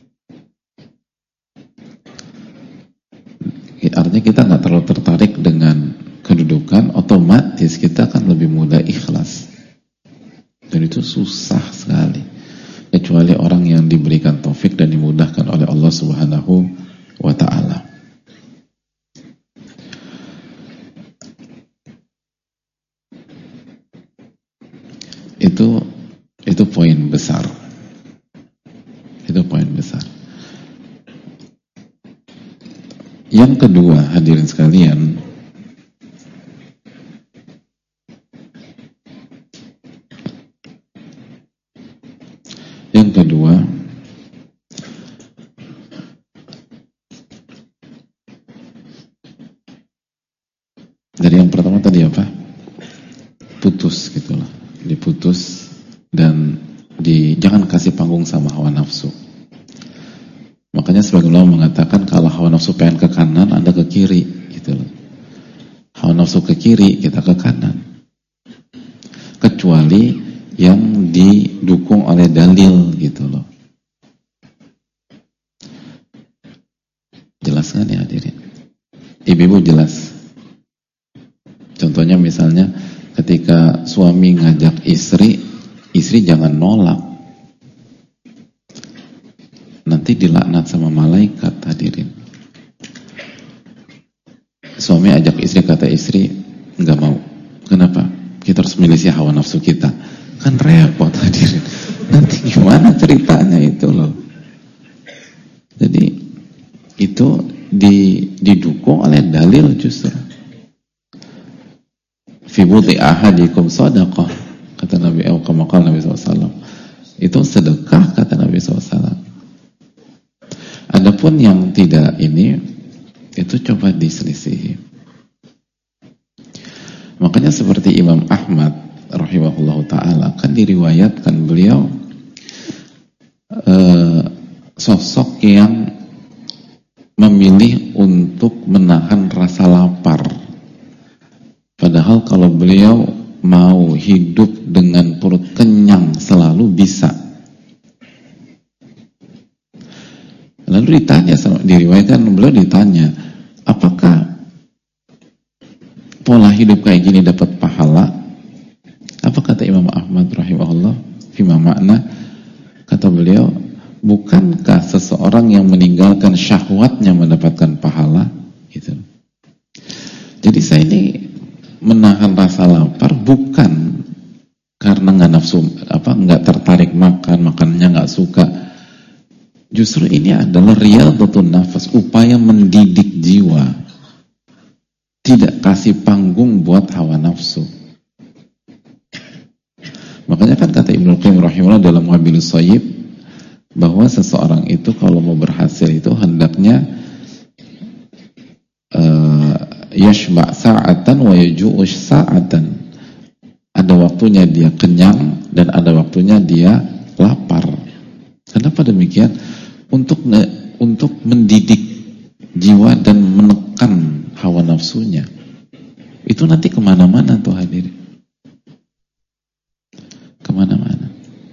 Speaker 1: Artinya kita nggak terlalu tertarik dengan kedudukan, otomatis kita akan lebih mudah ikhlas. Dan itu susah sekali, kecuali orang yang diberikan taufik dan dimudahkan oleh Allah Subhanahu wa ta'ala. Itu poin besar. Itu poin besar. Yang kedua, hadirin sekalian, dari yang pertama tadi apa? Putus gitulah, diputus dan jangan kasih panggung sama hawa nafsu. Makanya sebagian ulama mengatakan kalau hawa nafsu pengen ke kanan, Anda ke kiri gitu loh. Hawa nafsu ke kiri, kita ke kanan. Kecuali yang didukung oleh dalil gitu loh. Jelas kan ya hadirin? Ibu-ibu jelas. Contohnya misalnya ketika suami ngajak istri jangan nolak. Nanti dilaknat sama malaikat, hadirin. Suami ajak istri, kata istri enggak mau. Kenapa? Kita harus milih hawa nafsu kita. Kan repot, hadirin. Nanti gimana ceritanya itu loh. Jadi itu didukung oleh dalil justru. Fi budhi ahadikum shadaqah, kata Nabi SAW. Itu sedekah, kata Nabi SAW. Adapun yang tidak ini, itu coba diselisihi. Makanya seperti Imam Ahmad rahimahullahu ta'ala, kan diriwayatkan beliau sosok yang memilih untuk menahan rasa lapar. Padahal kalau beliau mau hidup dengan perut kenyang selalu bisa. Lalu ditanya, diriwayatkan beliau ditanya, apakah pola hidup kayak gini dapat pahala? Apa kata Imam Ahmad rahimahullah? Fima makna, kata beliau, bukankah seseorang yang meninggalkan syahwatnya mendapatkan pahala? Gitu. Jadi saya ini menahan rasa lapar bukan karena nggak nafsu, nggak tertarik makannya nggak suka. Justru ini adalah riyadhatun nafas, upaya mendidik jiwa, tidak kasih panggung buat hawa nafsu. Makanya kan kata Ibnu Qayyim rahimahullah dalam Wabilus Shayyib, bahwa seseorang itu kalau mau berhasil itu hendaknya yashba' sa'atan wa yaju'u sa'atan. Ada waktunya dia kenyang dan ada waktunya dia lapar. Kenapa demikian? Untuk mendidik jiwa dan menekan hawa nafsunya. Itu nanti kemana-mana tuh hadirin. Kemana-mana.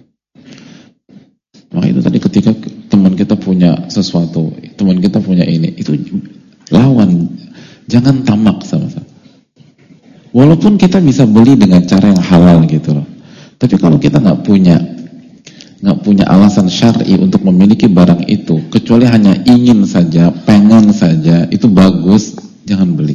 Speaker 1: Maka itu tadi ketika teman kita punya sesuatu, teman kita punya ini, itu lawan. Jangan tamak sama-sama. Walaupun kita bisa beli dengan cara yang halal gitu loh. Tapi kalau kita nggak punya alasan syar'i untuk memiliki barang itu, kecuali hanya ingin saja, pengen saja, itu bagus, jangan beli.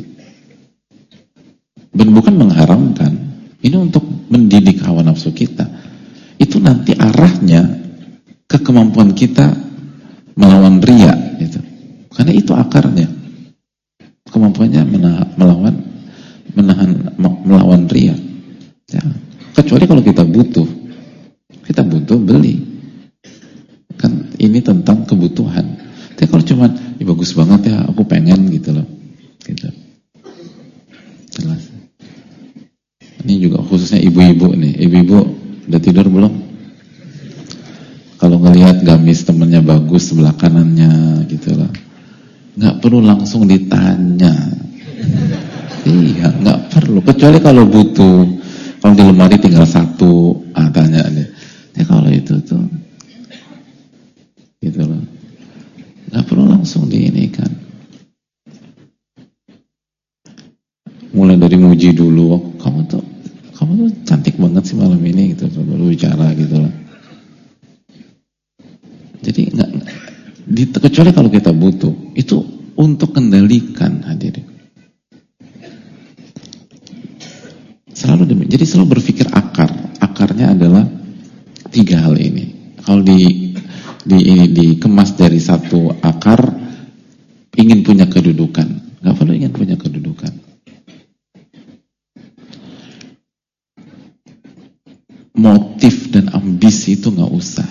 Speaker 1: Dan bukan mengharamkan, ini untuk mendidik hawa nafsu kita. Itu nanti arahnya ke kemampuan kita melawan riya, gitu. Karena itu akarnya. Kemampuannya melawan riya. Ya. Kecuali kalau kita butuh beli. Kan ini tentang kebutuhan. Tapi kalau cuman bagus banget ya, aku pengen gitu loh. Gitu. ini juga khususnya ibu-ibu nih. Ibu-ibu udah tidur belum? Kalau ngelihat gamis temennya bagus sebelah kanannya gitu lah, nggak perlu langsung ditanya. Iya, nggak perlu. Kecuali kalau butuh. Kalau di lemari tinggal satu, tanya deh. Ya kalau itu tuh, gitu loh. Nggak perlu langsung diinikan. Mulai dari muji dulu. Kamu tuh cantik banget sih malam ini, gitu. Baru bicara gitu loh. Jadi nggak, kecuali kalau kita butuh, itu untuk kendalikan hadirin. Jadi selalu berpikir akarnya adalah 3 hal ini. Kalau dikemas dari satu akar, ingin punya kedudukan, nggak perlu ingin punya kedudukan. Motif dan ambisi itu nggak usah.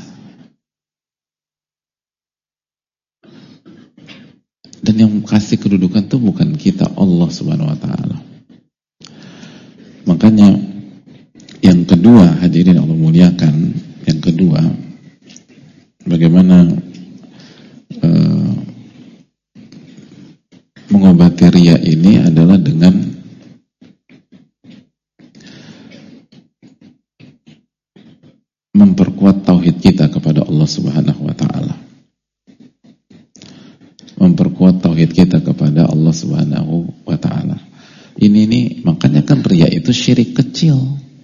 Speaker 1: Dan yang kasih kedudukan itu bukan kita, Allah Subhanahu wa Ta'ala. Makanya yang kedua, hadirin Allah muliakan, yang kedua, bagaimana mengobati riya ini adalah dengan memperkuat tauhid kita kepada Allah Subhanahu wa Ta'ala. Memperkuat tauhid kita kepada Allah Subhanahu wa Ta'ala. Ini makanya kan riya itu syirik kecil.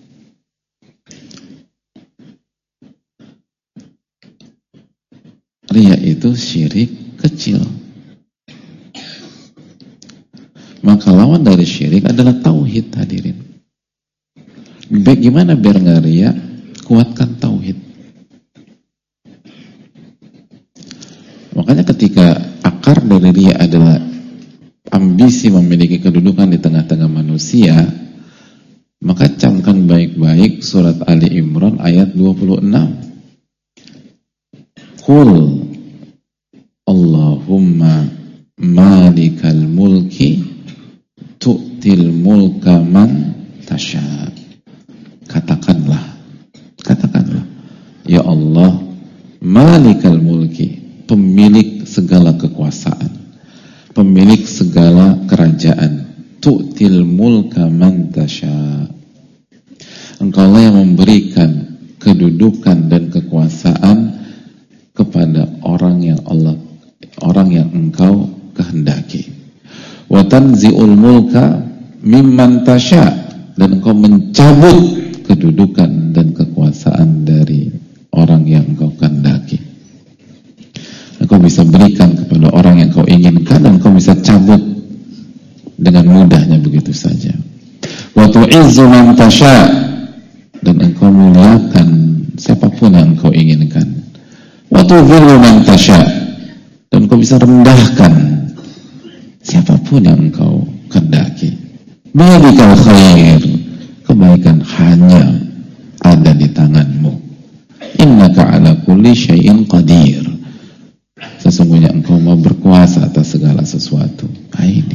Speaker 1: Riya itu syirik kecil. Maka lawan dari syirik adalah tauhid, hadirin. Bagaimana biar nggak riya? Kuatkan tauhid. Makanya ketika akar dari riya adalah ambisi memiliki kedudukan di tengah-tengah manusia, maka camkan baik-baik surat Ali Imran ayat 26. Qul Allahumma malikal mulki tu'til mulka man tasha. Katakanlah, ya Allah, malikal mulki, pemilik segala kekuasaan, pemilik segala kerajaan, tu'til mulka man tasha. Engkaulah yang memberikan kedudukan dan kekuasaan kepada orang yang engkau kehendaki. Wa tanzi'ul mulka mimman tasha, dan engkau mencabut kedudukan dan kekuasaan dari orang yang engkau kehendaki. Engkau bisa berikan kepada orang yang kau inginkan, dan engkau bisa cabut dengan mudahnya begitu saja. Wa tu'izzu man tasha, dan engkau muliakan siapapun yang engkau inginkan. Wa tudhillu man tasha, dan engkau bisa rendahkan siapapun yang engkau kehendaki. Biyadikal khair, kebaikan hanya ada di tanganmu. Innaka ala kulli syai'in qadir, sesungguhnya engkau mau berkuasa atas segala sesuatu. Ini.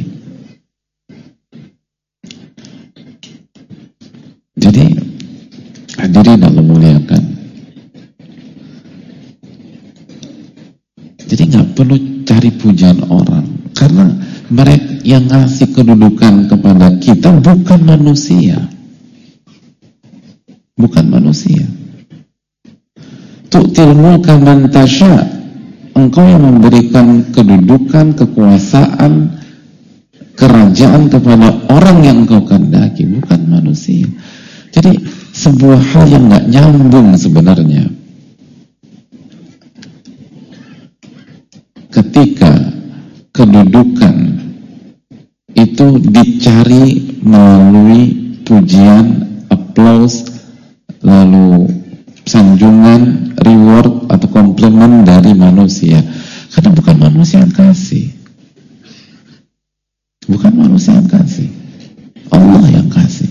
Speaker 1: Jadi hadirin Allah muliakan. Jadi nggak perlu cari pujian orang, karena mereka yang ngasih kedudukan kepada kita bukan manusia. Bukan manusia. Tu'til mulka man tasha, engkau yang memberikan kedudukan, kekuasaan, kerajaan kepada orang yang engkau kehendaki, bukan manusia. Jadi sebuah hal yang nggak nyambung sebenarnya ketika kedudukan itu dicari melalui pujian, aplaus, lalu sanjungan, reward atau komplimen dari manusia. Karena bukan manusia yang kasih. Bukan manusia yang kasih. Allah yang kasih.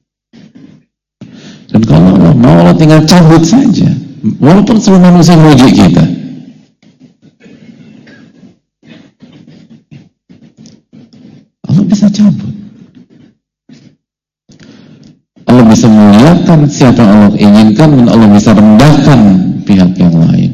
Speaker 1: Dan kalau Allah mau, Allah tinggal cabut saja. Walaupun seluruh manusia memuji kita. Allah bisa cabut. Allah memuliakan siapa yang Allah inginkan, dan Allah bisa rendahkan pihak yang lain.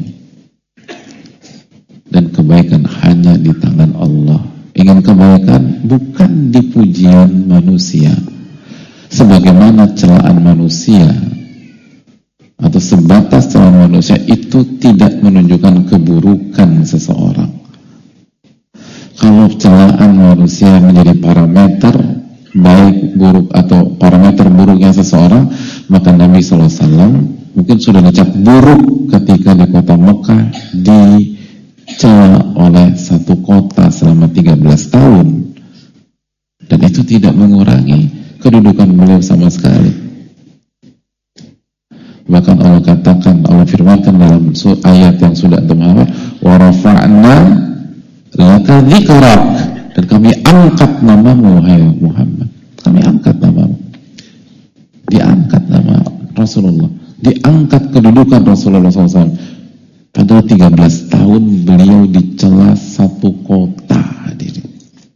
Speaker 1: Dan kebaikan hanya di tangan Allah. Ingin kebaikan bukan di pujian manusia, sebagaimana celaan manusia atau sebatas celaan manusia itu tidak menunjukkan keburukan seseorang. Kalau celaan manusia menjadi parameter baik buruk atau parameter buruknya seseorang, maka Nabi SAW mungkin sudah dicap buruk ketika di kota Mekah dicela oleh satu kota selama 13 tahun, dan itu tidak mengurangi kedudukan beliau sama sekali. Bahkan Allah katakan, Allah firmankan dalam ayat yang sudah teman-teman, wa rafa'na laka dzikrak, dan kami angkat namamu hai Muhammad. Kami angkat namamu. Diangkat nama Rasulullah, diangkat kedudukan Rasulullah SAW. Padahal 13 tahun beliau dicela satu kota, hadirin.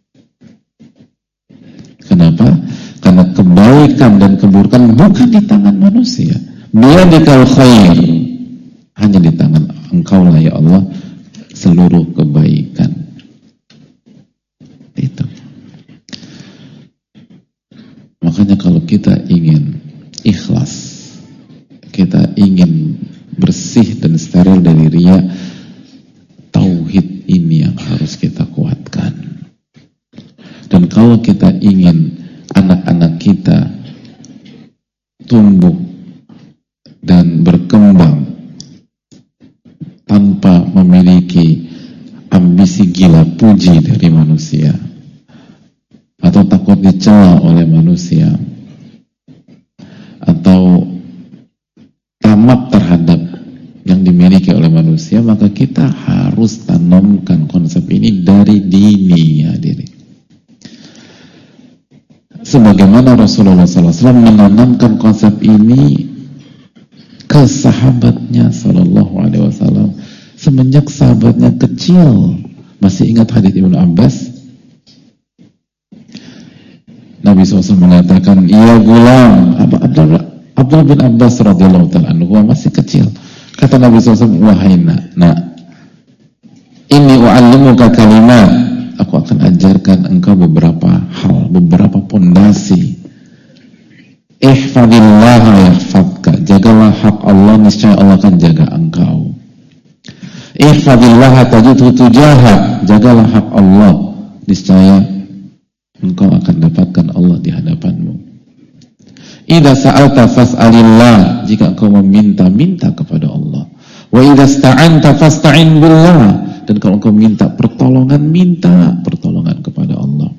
Speaker 1: Kenapa? Karena kebaikan dan keburukan bukan di tangan manusia. Biyadikal khair, hanya di tangan Engkau lah ya Allah seluruh kebaikan. Itu. Makanya kalau kita ingin ikhlas, kita ingin bersih dan steril dari riya, tauhid ini yang harus kita kuatkan. Dan kalau kita ingin anak-anak kita tumbuh dan berkembang tanpa memiliki ambisi gila puji dari manusia atau takut dicela oleh manusia atau tamak terhadap yang dimiliki oleh manusia, maka kita harus tanamkan konsep ini dari dini, hadirin. Sebagaimana Rasulullah SAW menanamkan konsep ini ke sahabatnya Sallallahu Alaihi Wasallam semenjak sahabatnya kecil. Masih ingat hadits Ibnu Abbas? Nabi SAW mengatakan, "Ya gulam," Abdullah bin Abbas radhiyallahu ta'ala anhu masih kecil. Kata Nabi SAW, "Wahai nak, inni u'allimuka kalimat." Aku akan ajarkan engkau beberapa hal, beberapa pondasi. Ihfadillaha yahfadka, jagalah hak Allah, niscaya Allah akan jaga engkau. Ihfadillaha tajidhu tujahak, jagalah hak Allah, niscaya engkau akan dapatkan Allah di hadapanmu. Idza sa'alta fas'alillah, jika engkau meminta, minta kepada Allah. Wa idza sta'anta fasta'in billah, dan kalau engkau minta pertolongan, minta pertolongan kepada Allah.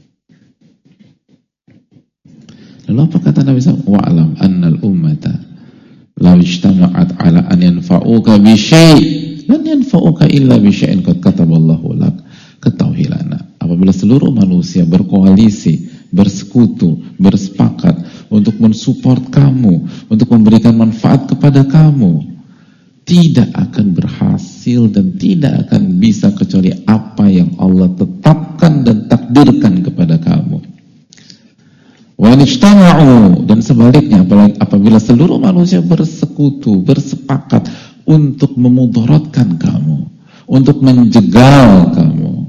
Speaker 1: Lalu apa kata Nabi SAW? Wa'alam annal ummata law ijtama'at ala an yanfa'uka bi syai' lan yanfa'uka illa bi syai'in qad kataballahu lak. Ketahuilah, apabila seluruh manusia berkoalisi, bersekutu, bersepakat untuk mensupport kamu, untuk memberikan manfaat kepada kamu, tidak akan berhasil dan tidak akan bisa kecuali apa yang Allah tetapkan dan takdirkan kepada kamu. Wa nijtama'u, dan sebaliknya apabila seluruh manusia bersekutu, bersepakat untuk memudaratkan kamu, untuk menjegal kamu,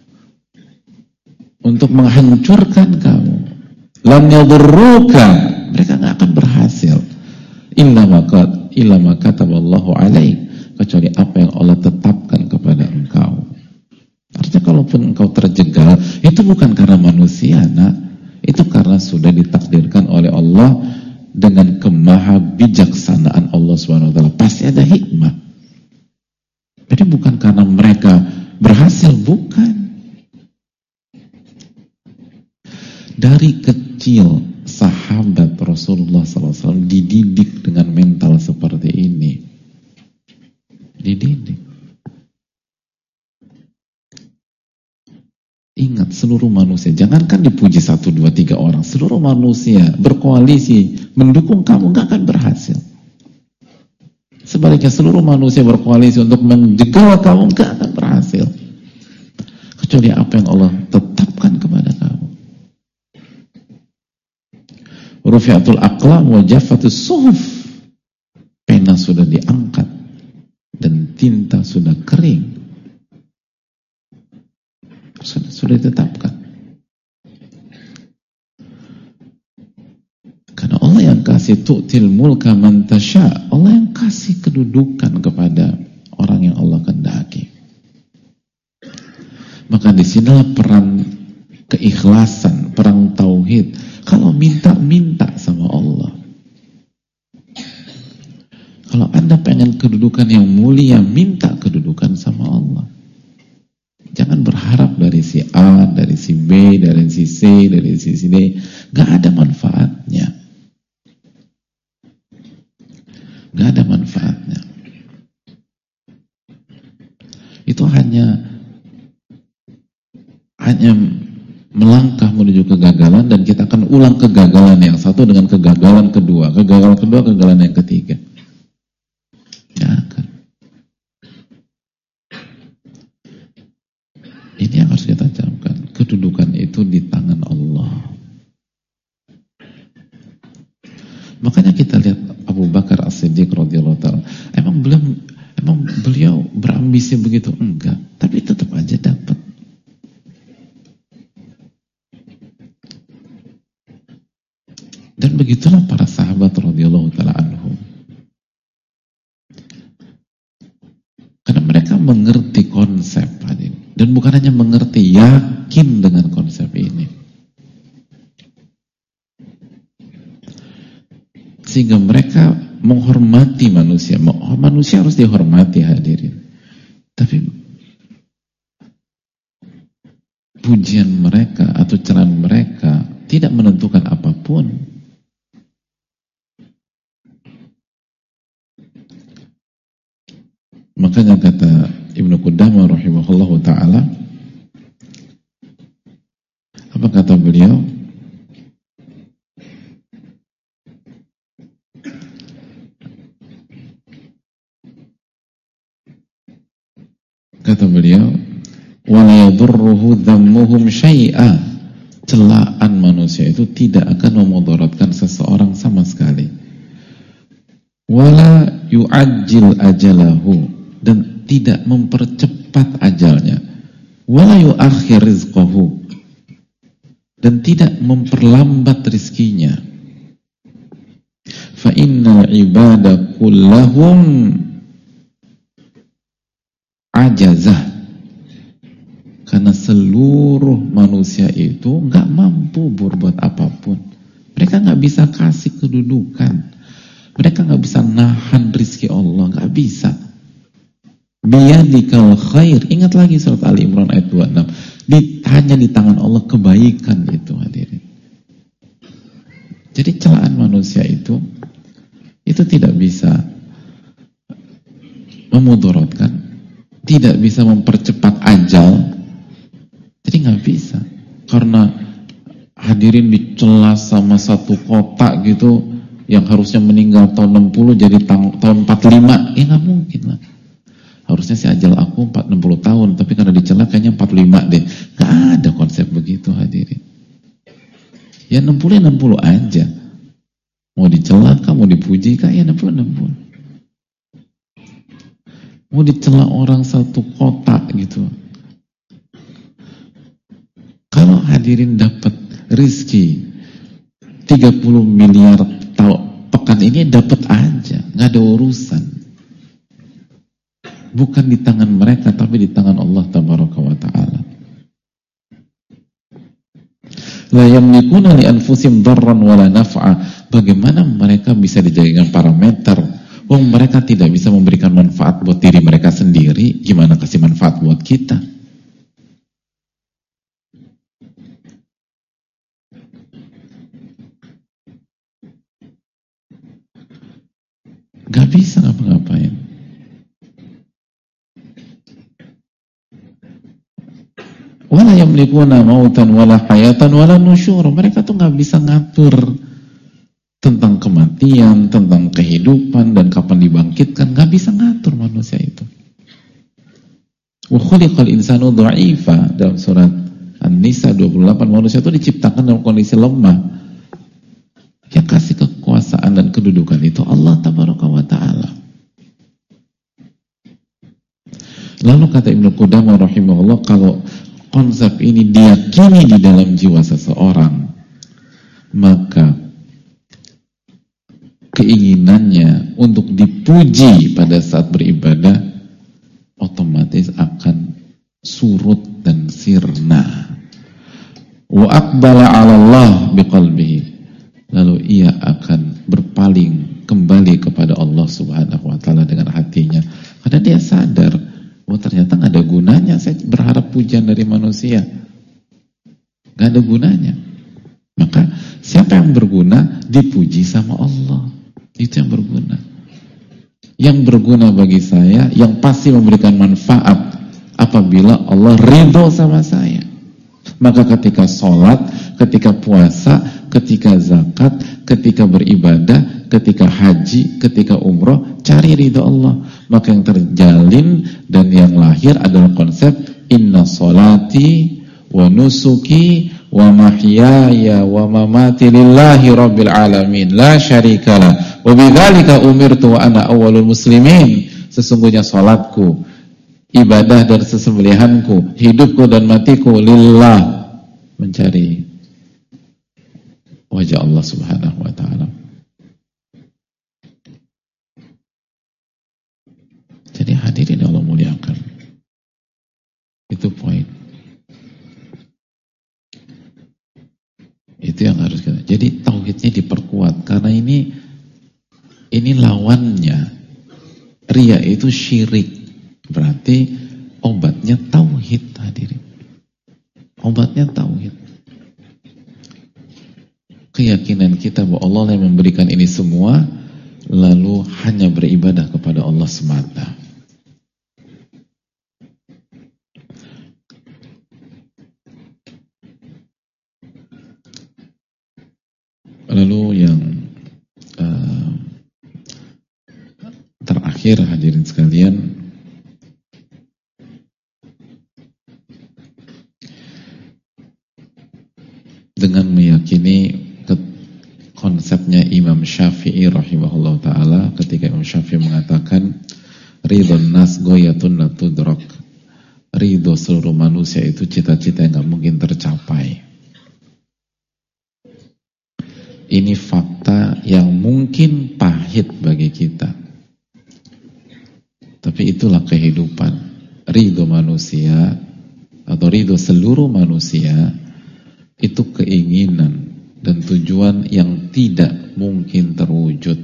Speaker 1: untuk menghancurkan kamu, lam yadurruka, mereka enggak akan berhasil. Illa ma kataballahu alaik, kecuali apa yang Allah tetapkan kepada engkau. Artinya kalaupun engkau terjegal, itu bukan karena manusia, nak. Itu karena sudah ditakdirkan oleh Allah dengan kemahabijaksanaan Allah SWT. Pasti ada hikmah. Jadi bukan karena mereka berhasil, bukan. Dari kecil sahabat Rasulullah SAW dididik dengan mental seperti ini. Dididik. Ingat, seluruh manusia, jangankan dipuji 1, 2, 3 orang, seluruh manusia berkoalisi mendukung kamu, gak akan berhasil. Sebaliknya, seluruh manusia berkoalisi untuk menjegal kamu, gak akan berhasil. Kecuali apa yang Allah tetapkan kepada kamu. rufi'atul aqlam wa jaffatus suhuf. Pena sudah diangkat dan tinta sudah kering. Sudah ditetapkan. Karena Allah yang kasih tu'til mulka man tasha. Allah yang kasih kedudukan kepada orang yang Allah kehendaki. Maka disinilah peran keikhlasan, perang tauhid. Kalau minta sama Allah. Kalau Anda pengen kedudukan yang mulia, minta kedudukan sama Allah. Jangan berharap dari si A, dari si B, dari si C, dari si D. Gak ada manfaatnya. Gak ada manfaatnya. Itu hanya melangkah menuju kegagalan, dan kita akan ulang kegagalan yang satu dengan kegagalan kedua, kegagalan yang ketiga. Ya kan. Ini yang harus kita camkan. Kedudukan itu di tangan Allah. Makanya kita lihat Abu Bakar As-Siddiq radhiyallahu ta'ala. Emang beliau berambisi begitu? Enggak. Tapi tetap aja dapat. Dan begitulah para sahabat radhiyallahu ta'ala anhum. Karena mereka mengerti konsep ini. Dan bukan hanya mengerti, yakin dengan konsep ini. Sehingga mereka menghormati manusia. Manusia harus dihormati, hadirin. Tapi pujian mereka atau celaan mereka tidak menentukan apapun. Makanya kata Ibnu Qudamah rahimahullahu ta'ala, apa kata beliau? Kata beliau, wala yadurruhu dhammuhum syai'a. Celaan manusia itu tidak akan memudaratkan seseorang sama sekali. Wala yu'ajjil ajalahu, dan tidak mempercepat ajalnya. Wala yu'akhir rizqahu, dan tidak memperlambat rizkinya. Fa innal ibada kullahum ajazah, karena seluruh manusia itu gak mampu berbuat apapun. Mereka gak bisa kasih kedudukan, mereka gak bisa nahan rizki Allah, gak bisa. Biyadikal khair. Ingat lagi surat Ali Imran ayat 26. Hanya di tangan Allah kebaikan itu, hadirin. Jadi celaan manusia itu tidak bisa memudaratkan, tidak bisa mempercepat ajal. Jadi nggak bisa. Karena hadirin dicela sama satu kota gitu, yang harusnya meninggal tahun 60 jadi tahun 45. Ya nggak mungkin lah. Harusnya si ajal aku 60 tahun, tapi karena dicela kayaknya 45 deh. Gak ada konsep begitu, hadirin. Ya 60 ya 60 aja. Mau dicela kah, mau dipuji kah, ya 60. Mau dicela orang satu kota gitu. Kalau hadirin dapat rizki 30 miliar pekan ini, dapat aja, gak ada urusan. Bukan di tangan mereka, tapi di tangan Allah tabaraka wa ta'ala. La yamlikuna li anfusihim darran wala naf'a. Bagaimana mereka bisa dijadikan parameter? Wong mereka tidak bisa memberikan manfaat buat diri mereka sendiri, gimana kasih manfaat buat kita? Gak bisa ngapa-ngapain. Wala yamlikuna mautan wala hayatan wala nusyur. Mereka tuh gak bisa ngatur tentang kematian, tentang kehidupan, dan kapan dibangkitkan. Gak bisa ngatur manusia itu. Wa khuliqal insanu dha'ifa. Dalam surat An-Nisa 28, manusia itu diciptakan dalam kondisi lemah. Yang kasih kekuasaan dan kedudukan itu Allah Tabaraka wa Ta'ala. Lalu kata Ibnu Qudamah rahimahullah, kalau konsep ini diyakini di dalam jiwa seseorang, maka keinginannya untuk dipuji pada saat beribadah otomatis akan surut dan sirna. Wa aqbala 'ala Allah biqalbihi. Lalu ia akan berpaling kembali kepada Allah Subhanahu wa Ta'ala dengan hatinya, karena dia sadar, oh ternyata gak ada gunanya saya berharap pujian dari manusia, gak ada gunanya. Maka siapa yang berguna dipuji sama Allah, itu yang berguna. Yang berguna bagi saya, yang pasti memberikan manfaat apabila Allah ridho sama saya. Maka ketika sholat, ketika puasa, ketika zakat, ketika beribadah, ketika haji, ketika umroh, cari ridho Allah. Maka yang terjalin dan yang lahir adalah konsep inna sholati wa nusuki wa mahyaya wa mamati lillahi rabbil alamin la syarikalah wa bidzalika umirtu wa ana awwalul muslimin. Sesungguhnya salatku, ibadah dan sesembelihanku, hidupku dan matiku lillah, mencari wajah Allah Subhanahu wa Ta'ala. Jadi hadirin Allah muliakan, itu poin. Itu yang harus kita. Jadi tauhidnya diperkuat, karena ini lawannya. Riya itu syirik, berarti obatnya tauhid, hadirin. Obatnya tauhid. Keyakinan kita bahwa Allah yang memberikan ini semua, lalu hanya beribadah kepada Allah semata. Lalu yang terakhir, hadirin sekalian, dengan meyakini konsepnya Imam Syafi'i rahimahullah ta'ala, ketika Imam Syafi'i mengatakan ridhon nas goyatun la tudrak, ridho seluruh manusia itu cita-cita yang gak mungkin tercapai. Ini fakta yang mungkin pahit bagi kita, tapi itulah kehidupan. Ridho manusia atau ridho seluruh manusia itu keinginan dan tujuan yang tidak mungkin terwujud.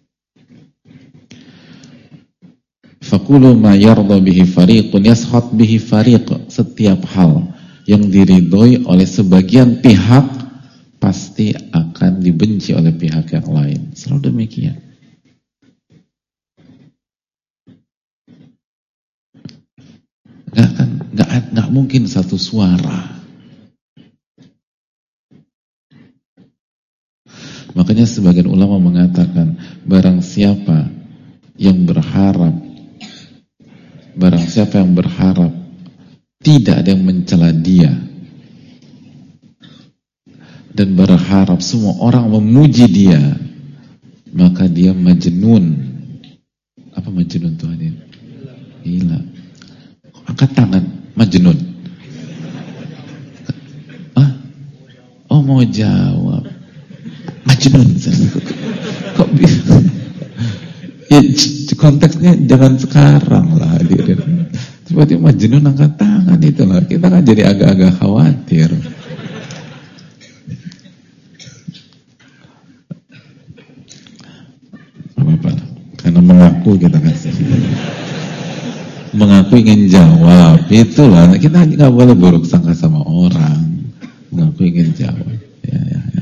Speaker 1: Faqulu ma yardha bihi fariqun yashat bihi fariq. Setiap hal yang diridhoi oleh sebagian pihak pasti akan dibenci oleh pihak yang lain. Selalu demikian. Nggak mungkin satu suara. Makanya sebagian ulama mengatakan, barang siapa yang berharap tidak ada yang mencela dia, dan berharap semua orang memuji dia, maka dia majnun. Apa majnun tuh hadir? Gila. Angkat tangan, majnun. Oh mau jawab. Majnun. Kok bisa? Ya, konteksnya jangan sekarang lah hadirin. Tiba-tiba majnun angkat tangan, itulah. Kita kan jadi agak-agak khawatir. Apa-apa, karena mengaku kita kasih. Mengaku ingin jawab, itulah. Kita nggak boleh buruk sangka sama orang. Mengaku ingin jawab. Ya.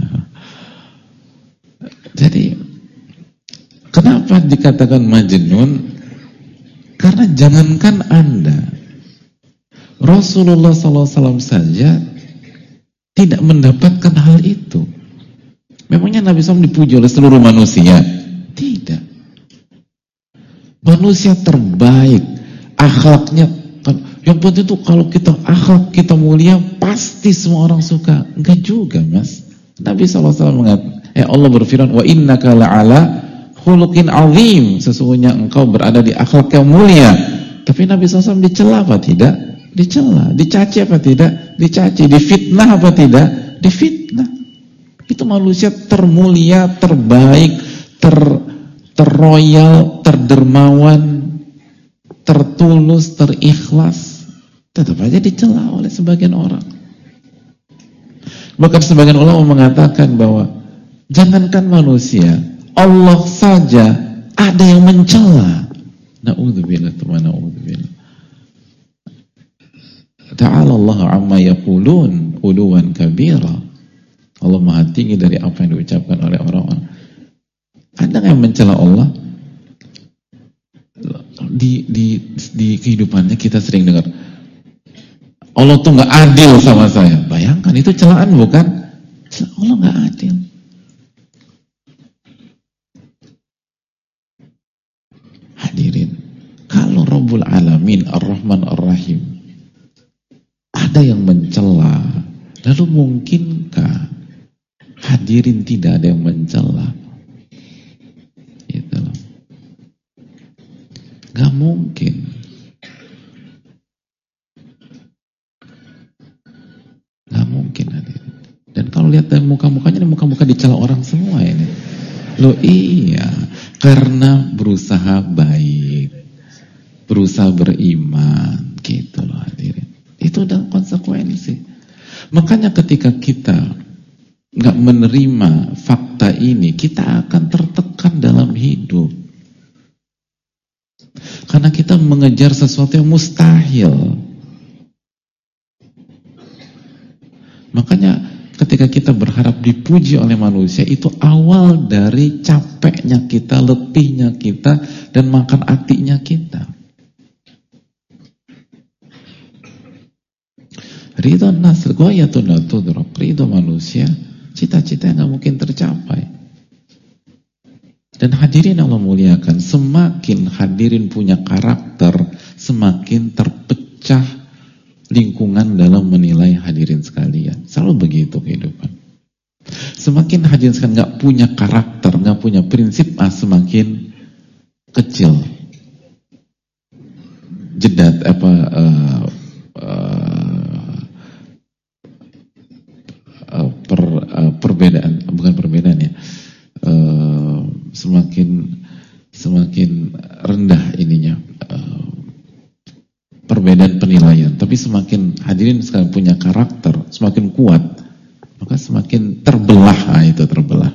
Speaker 1: Jadi kenapa dikatakan majnun? Karena jangankan Anda, Rasulullah SAW saja tidak mendapatkan hal itu. Memangnya Nabi SAW dipuji oleh seluruh manusia? Tidak. Manusia terbaik, akhlaknya. Yang penting itu kalau kita akhlak kita mulia, pasti semua orang suka. Enggak juga, Mas. Nabi SAW mengatakan, Allah berfirman, wa innaka la'ala khuluqin azim, sesungguhnya engkau berada di akhlak yang mulia. Tapi Nabi SAW dicela apa tidak? Dicela. Dicaci apa tidak? Dicaci. Difitnah apa tidak? Difitnah. Itu manusia termulia, terbaik, terroyal, terdermawan, tertulus, terikhlas, tetap aja dicela oleh sebagian orang. Bahkan sebagian ulama mengatakan bahwa jangankan manusia, Allah saja ada yang mencela. Na'udzubillah, na'udzubillah. Ta'ala Allah amma yaqulun uluwan kabira. Allah Maha tinggi dari apa yang diucapkan oleh orang-orang. Ada yang mencela Allah? Di kehidupannya kita sering dengar, Allah tuh nggak adil sama saya. Bayangkan, itu celaan bukan? Allah nggak adil. Hadirin, kalau Rabbul Alamin Ar-Rahman Ar-Rahim ada yang mencela, lalu mungkinkah hadirin tidak ada yang mencela? Gitu loh. Gak mungkin. Gak mungkin hadirin. Dan kalau lihat dari muka-mukanya, ini muka-muka dicela orang semua ini. Loh iya, karena berusaha baik, berusaha beriman, gitu loh hadirin. Itu udah konsekuensi. Makanya ketika kita nggak menerima fakta ini, kita akan tertekan dalam hidup. Karena kita mengejar sesuatu yang mustahil. Makanya ketika kita berharap dipuji oleh manusia, itu awal dari capeknya kita, letihnya kita, dan makan hatinya kita. Ridho nasr ghayatun la tudrak. Ridho manusia, cita-cita yang gak mungkin tercapai. Dan hadirin Allah muliakan, semakin hadirin punya karakter, semakin terpecah lingkungan dalam menilai hadirin sekalian. Selalu begitu kehidupan. Semakin hadirin sekalian gak punya karakter, gak punya prinsip, semakin kecil jedat perbedaan, bukan perbedaan ya, semakin rendah ininya, perbedaan penilaian. Tapi semakin hadirin sekarang punya karakter, semakin kuat, maka semakin terbelah. Itu terbelah.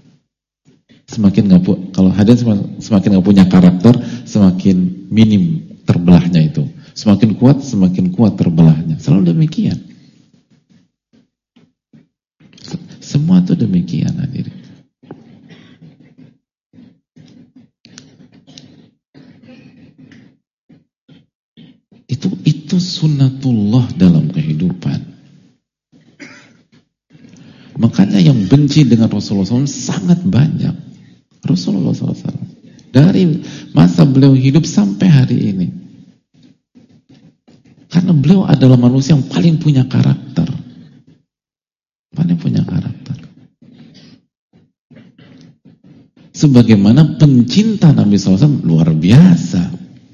Speaker 1: Kalau hadirin semakin nggak punya karakter, semakin minim terbelahnya itu. Semakin kuat terbelahnya. Selalu demikian. Semua itu demikian hadirin. Itu sunnatullah dalam kehidupan. Makanya yang benci dengan Rasulullah SAW sangat banyak. Rasulullah SAW dari masa beliau hidup sampai hari ini, karena beliau adalah manusia yang paling punya karakter. Sebagaimana pencinta Nabi SAW luar biasa.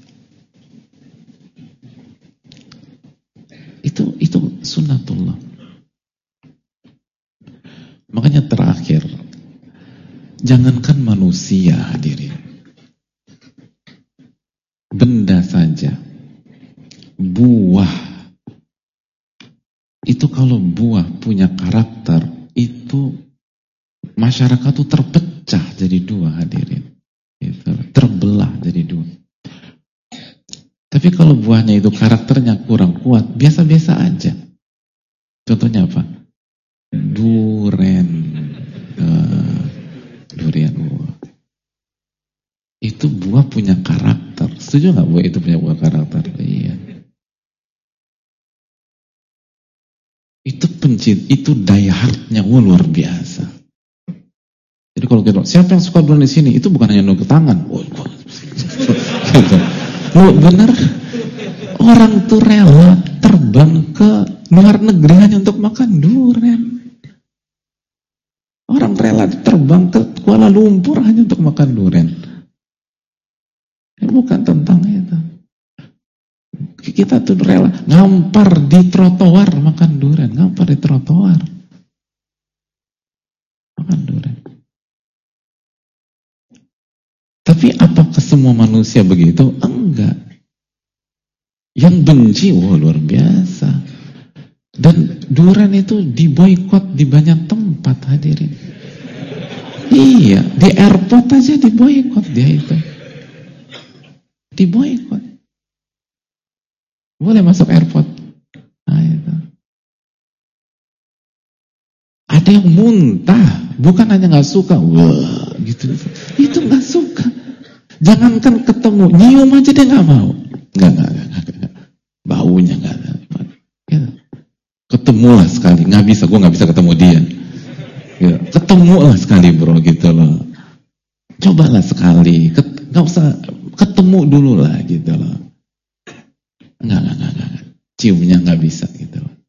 Speaker 1: Itu sunnatullah. Makanya terakhir, jangankan manusia hadirin, benda saja, buah, itu kalau buah punya karakter, itu masyarakat itu terpecah jadi dua hadirin, itu terbelah jadi dua. Tapi kalau buahnya itu karakternya kurang kuat, biasa-biasa aja. Contohnya apa? Durian. Itu buah punya karakter. Setuju nggak buah itu punya buah karakter? Iya. Itu daya heartnya luar biasa. Jadi kalau kita, siapa yang suka durian di sini? Itu bukan hanya nunduk tangan. Gitu. Bener, orang tuh rela terbang ke luar negeri hanya untuk makan durian. Orang rela rela terbang ke Kuala Lumpur hanya untuk makan durian. Bukan tentang itu. Kita tuh rela ngampar di trotoar makan durian, ngampar di trotoar makan durian. Tapi apakah semua manusia begitu? Enggak. Yang benci, luar biasa. Dan durian itu diboikot di banyak tempat, hadirin. Iya, di airport aja diboikot dia itu. Diboikot. Boleh masuk airport. Nah, itu. Ada yang muntah, bukan hanya nggak suka, wah, gitu. Itu nggak suka. Jangankan ketemu, nyium aja dia nggak mau. Nggak. Baunya nggak ada. Ya. Ketemulah sekali, gue nggak bisa ketemu dia. Ya. Ketemulah sekali bro, gitu loh. Cobalah sekali, nggak usah ketemu dulu lah, gitu loh. Nggak. Ciumnya nggak bisa, gitu loh.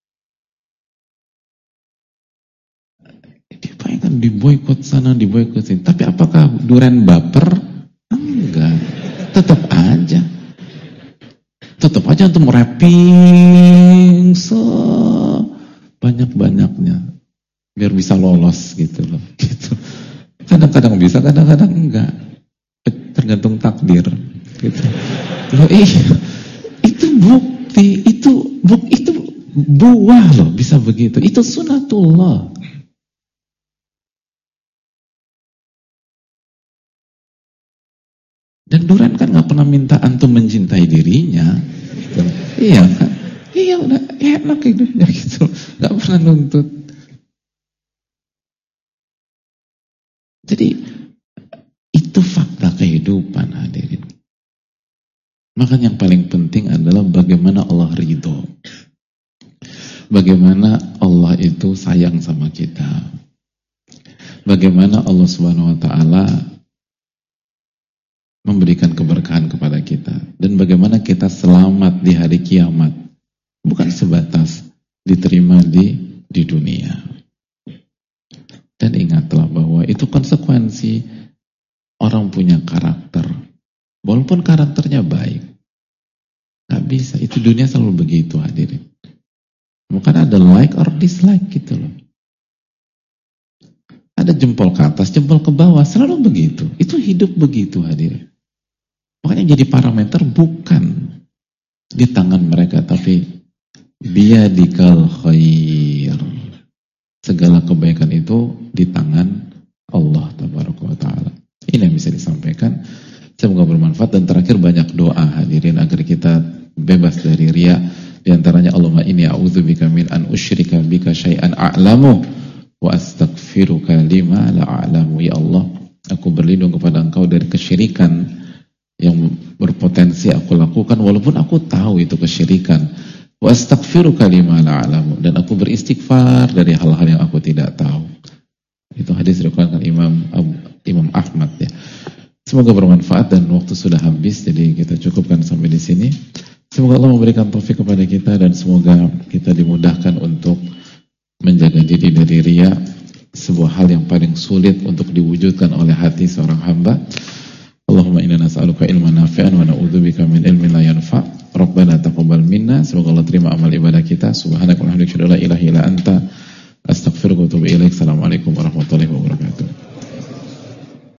Speaker 1: Dibayangkan diboikot sana, diboikot sini. Tapi apakah durian baper? Enggak. Tetap aja untuk rapping banyak-banyaknya biar bisa lolos, gitu loh. Gitu. Kadang-kadang bisa, kadang-kadang enggak. Tergantung takdir, gitu. Loh, itu bukti, itu buah loh, bisa begitu. Itu sunatullah. Dan durian kan nggak pernah minta antum mencintai dirinya, gitu. Iya kan? Iya udah enak hidupnya gitu, nggak pernah nuntut. Jadi itu fakta kehidupan, hadirin. Makanya yang paling penting adalah bagaimana Allah ridho, bagaimana Allah itu sayang sama kita, bagaimana Allah Subhanahu Wa Taala memberikan keberkahan kepada kita, dan bagaimana kita selamat di hari kiamat, bukan sebatas diterima di dunia. Dan ingatlah bahwa itu konsekuensi orang punya karakter, walaupun karakternya baik, nggak bisa. Itu dunia selalu begitu, hadirin. Bukan ada like or dislike, gitu loh. Ada jempol ke atas, jempol ke bawah, selalu begitu. Itu hidup begitu, hadirin. Makanya jadi parameter bukan di tangan mereka, tapi biyadikal khair. Segala kebaikan itu di tangan Allah Tabaraka wa Ta'ala. Ini yang bisa disampaikan. Semoga bermanfaat. Dan terakhir banyak doa, hadirin, agar kita bebas dari riya. Di antaranya, Allahumma inni a'udzubika min an usyrika bika syai'an a'lamu wa astaghfiruka lima la a'lamu. Ya Allah, aku berlindung kepada Engkau dari kesyirikan yang berpotensi aku lakukan walaupun aku tahu itu kesyirikan. Wa astaghfiruka lima la a'lamu, dan aku beristighfar dari hal-hal yang aku tidak tahu. Itu hadis diriwayatkan Imam Ahmad, ya. Semoga bermanfaat, dan waktu sudah habis, jadi kita cukupkan sampai di sini. Semoga Allah memberikan taufik kepada kita, dan semoga kita dimudahkan untuk menjaga diri dari riya, sebuah hal yang paling sulit untuk diwujudkan oleh hati seorang hamba. Allahumma inna nas'aluka ilman nafi'an wa na'udzubika min ilmin la yanfa'. Rabbana taqabbal minna. Semoga Allah terima amal ibadah kita. Subhanaka wa bihamdika la ilaha illa anta astaghfiruka wa atubu ilaik. Assalamualaikum warahmatullahi wabarakatuh.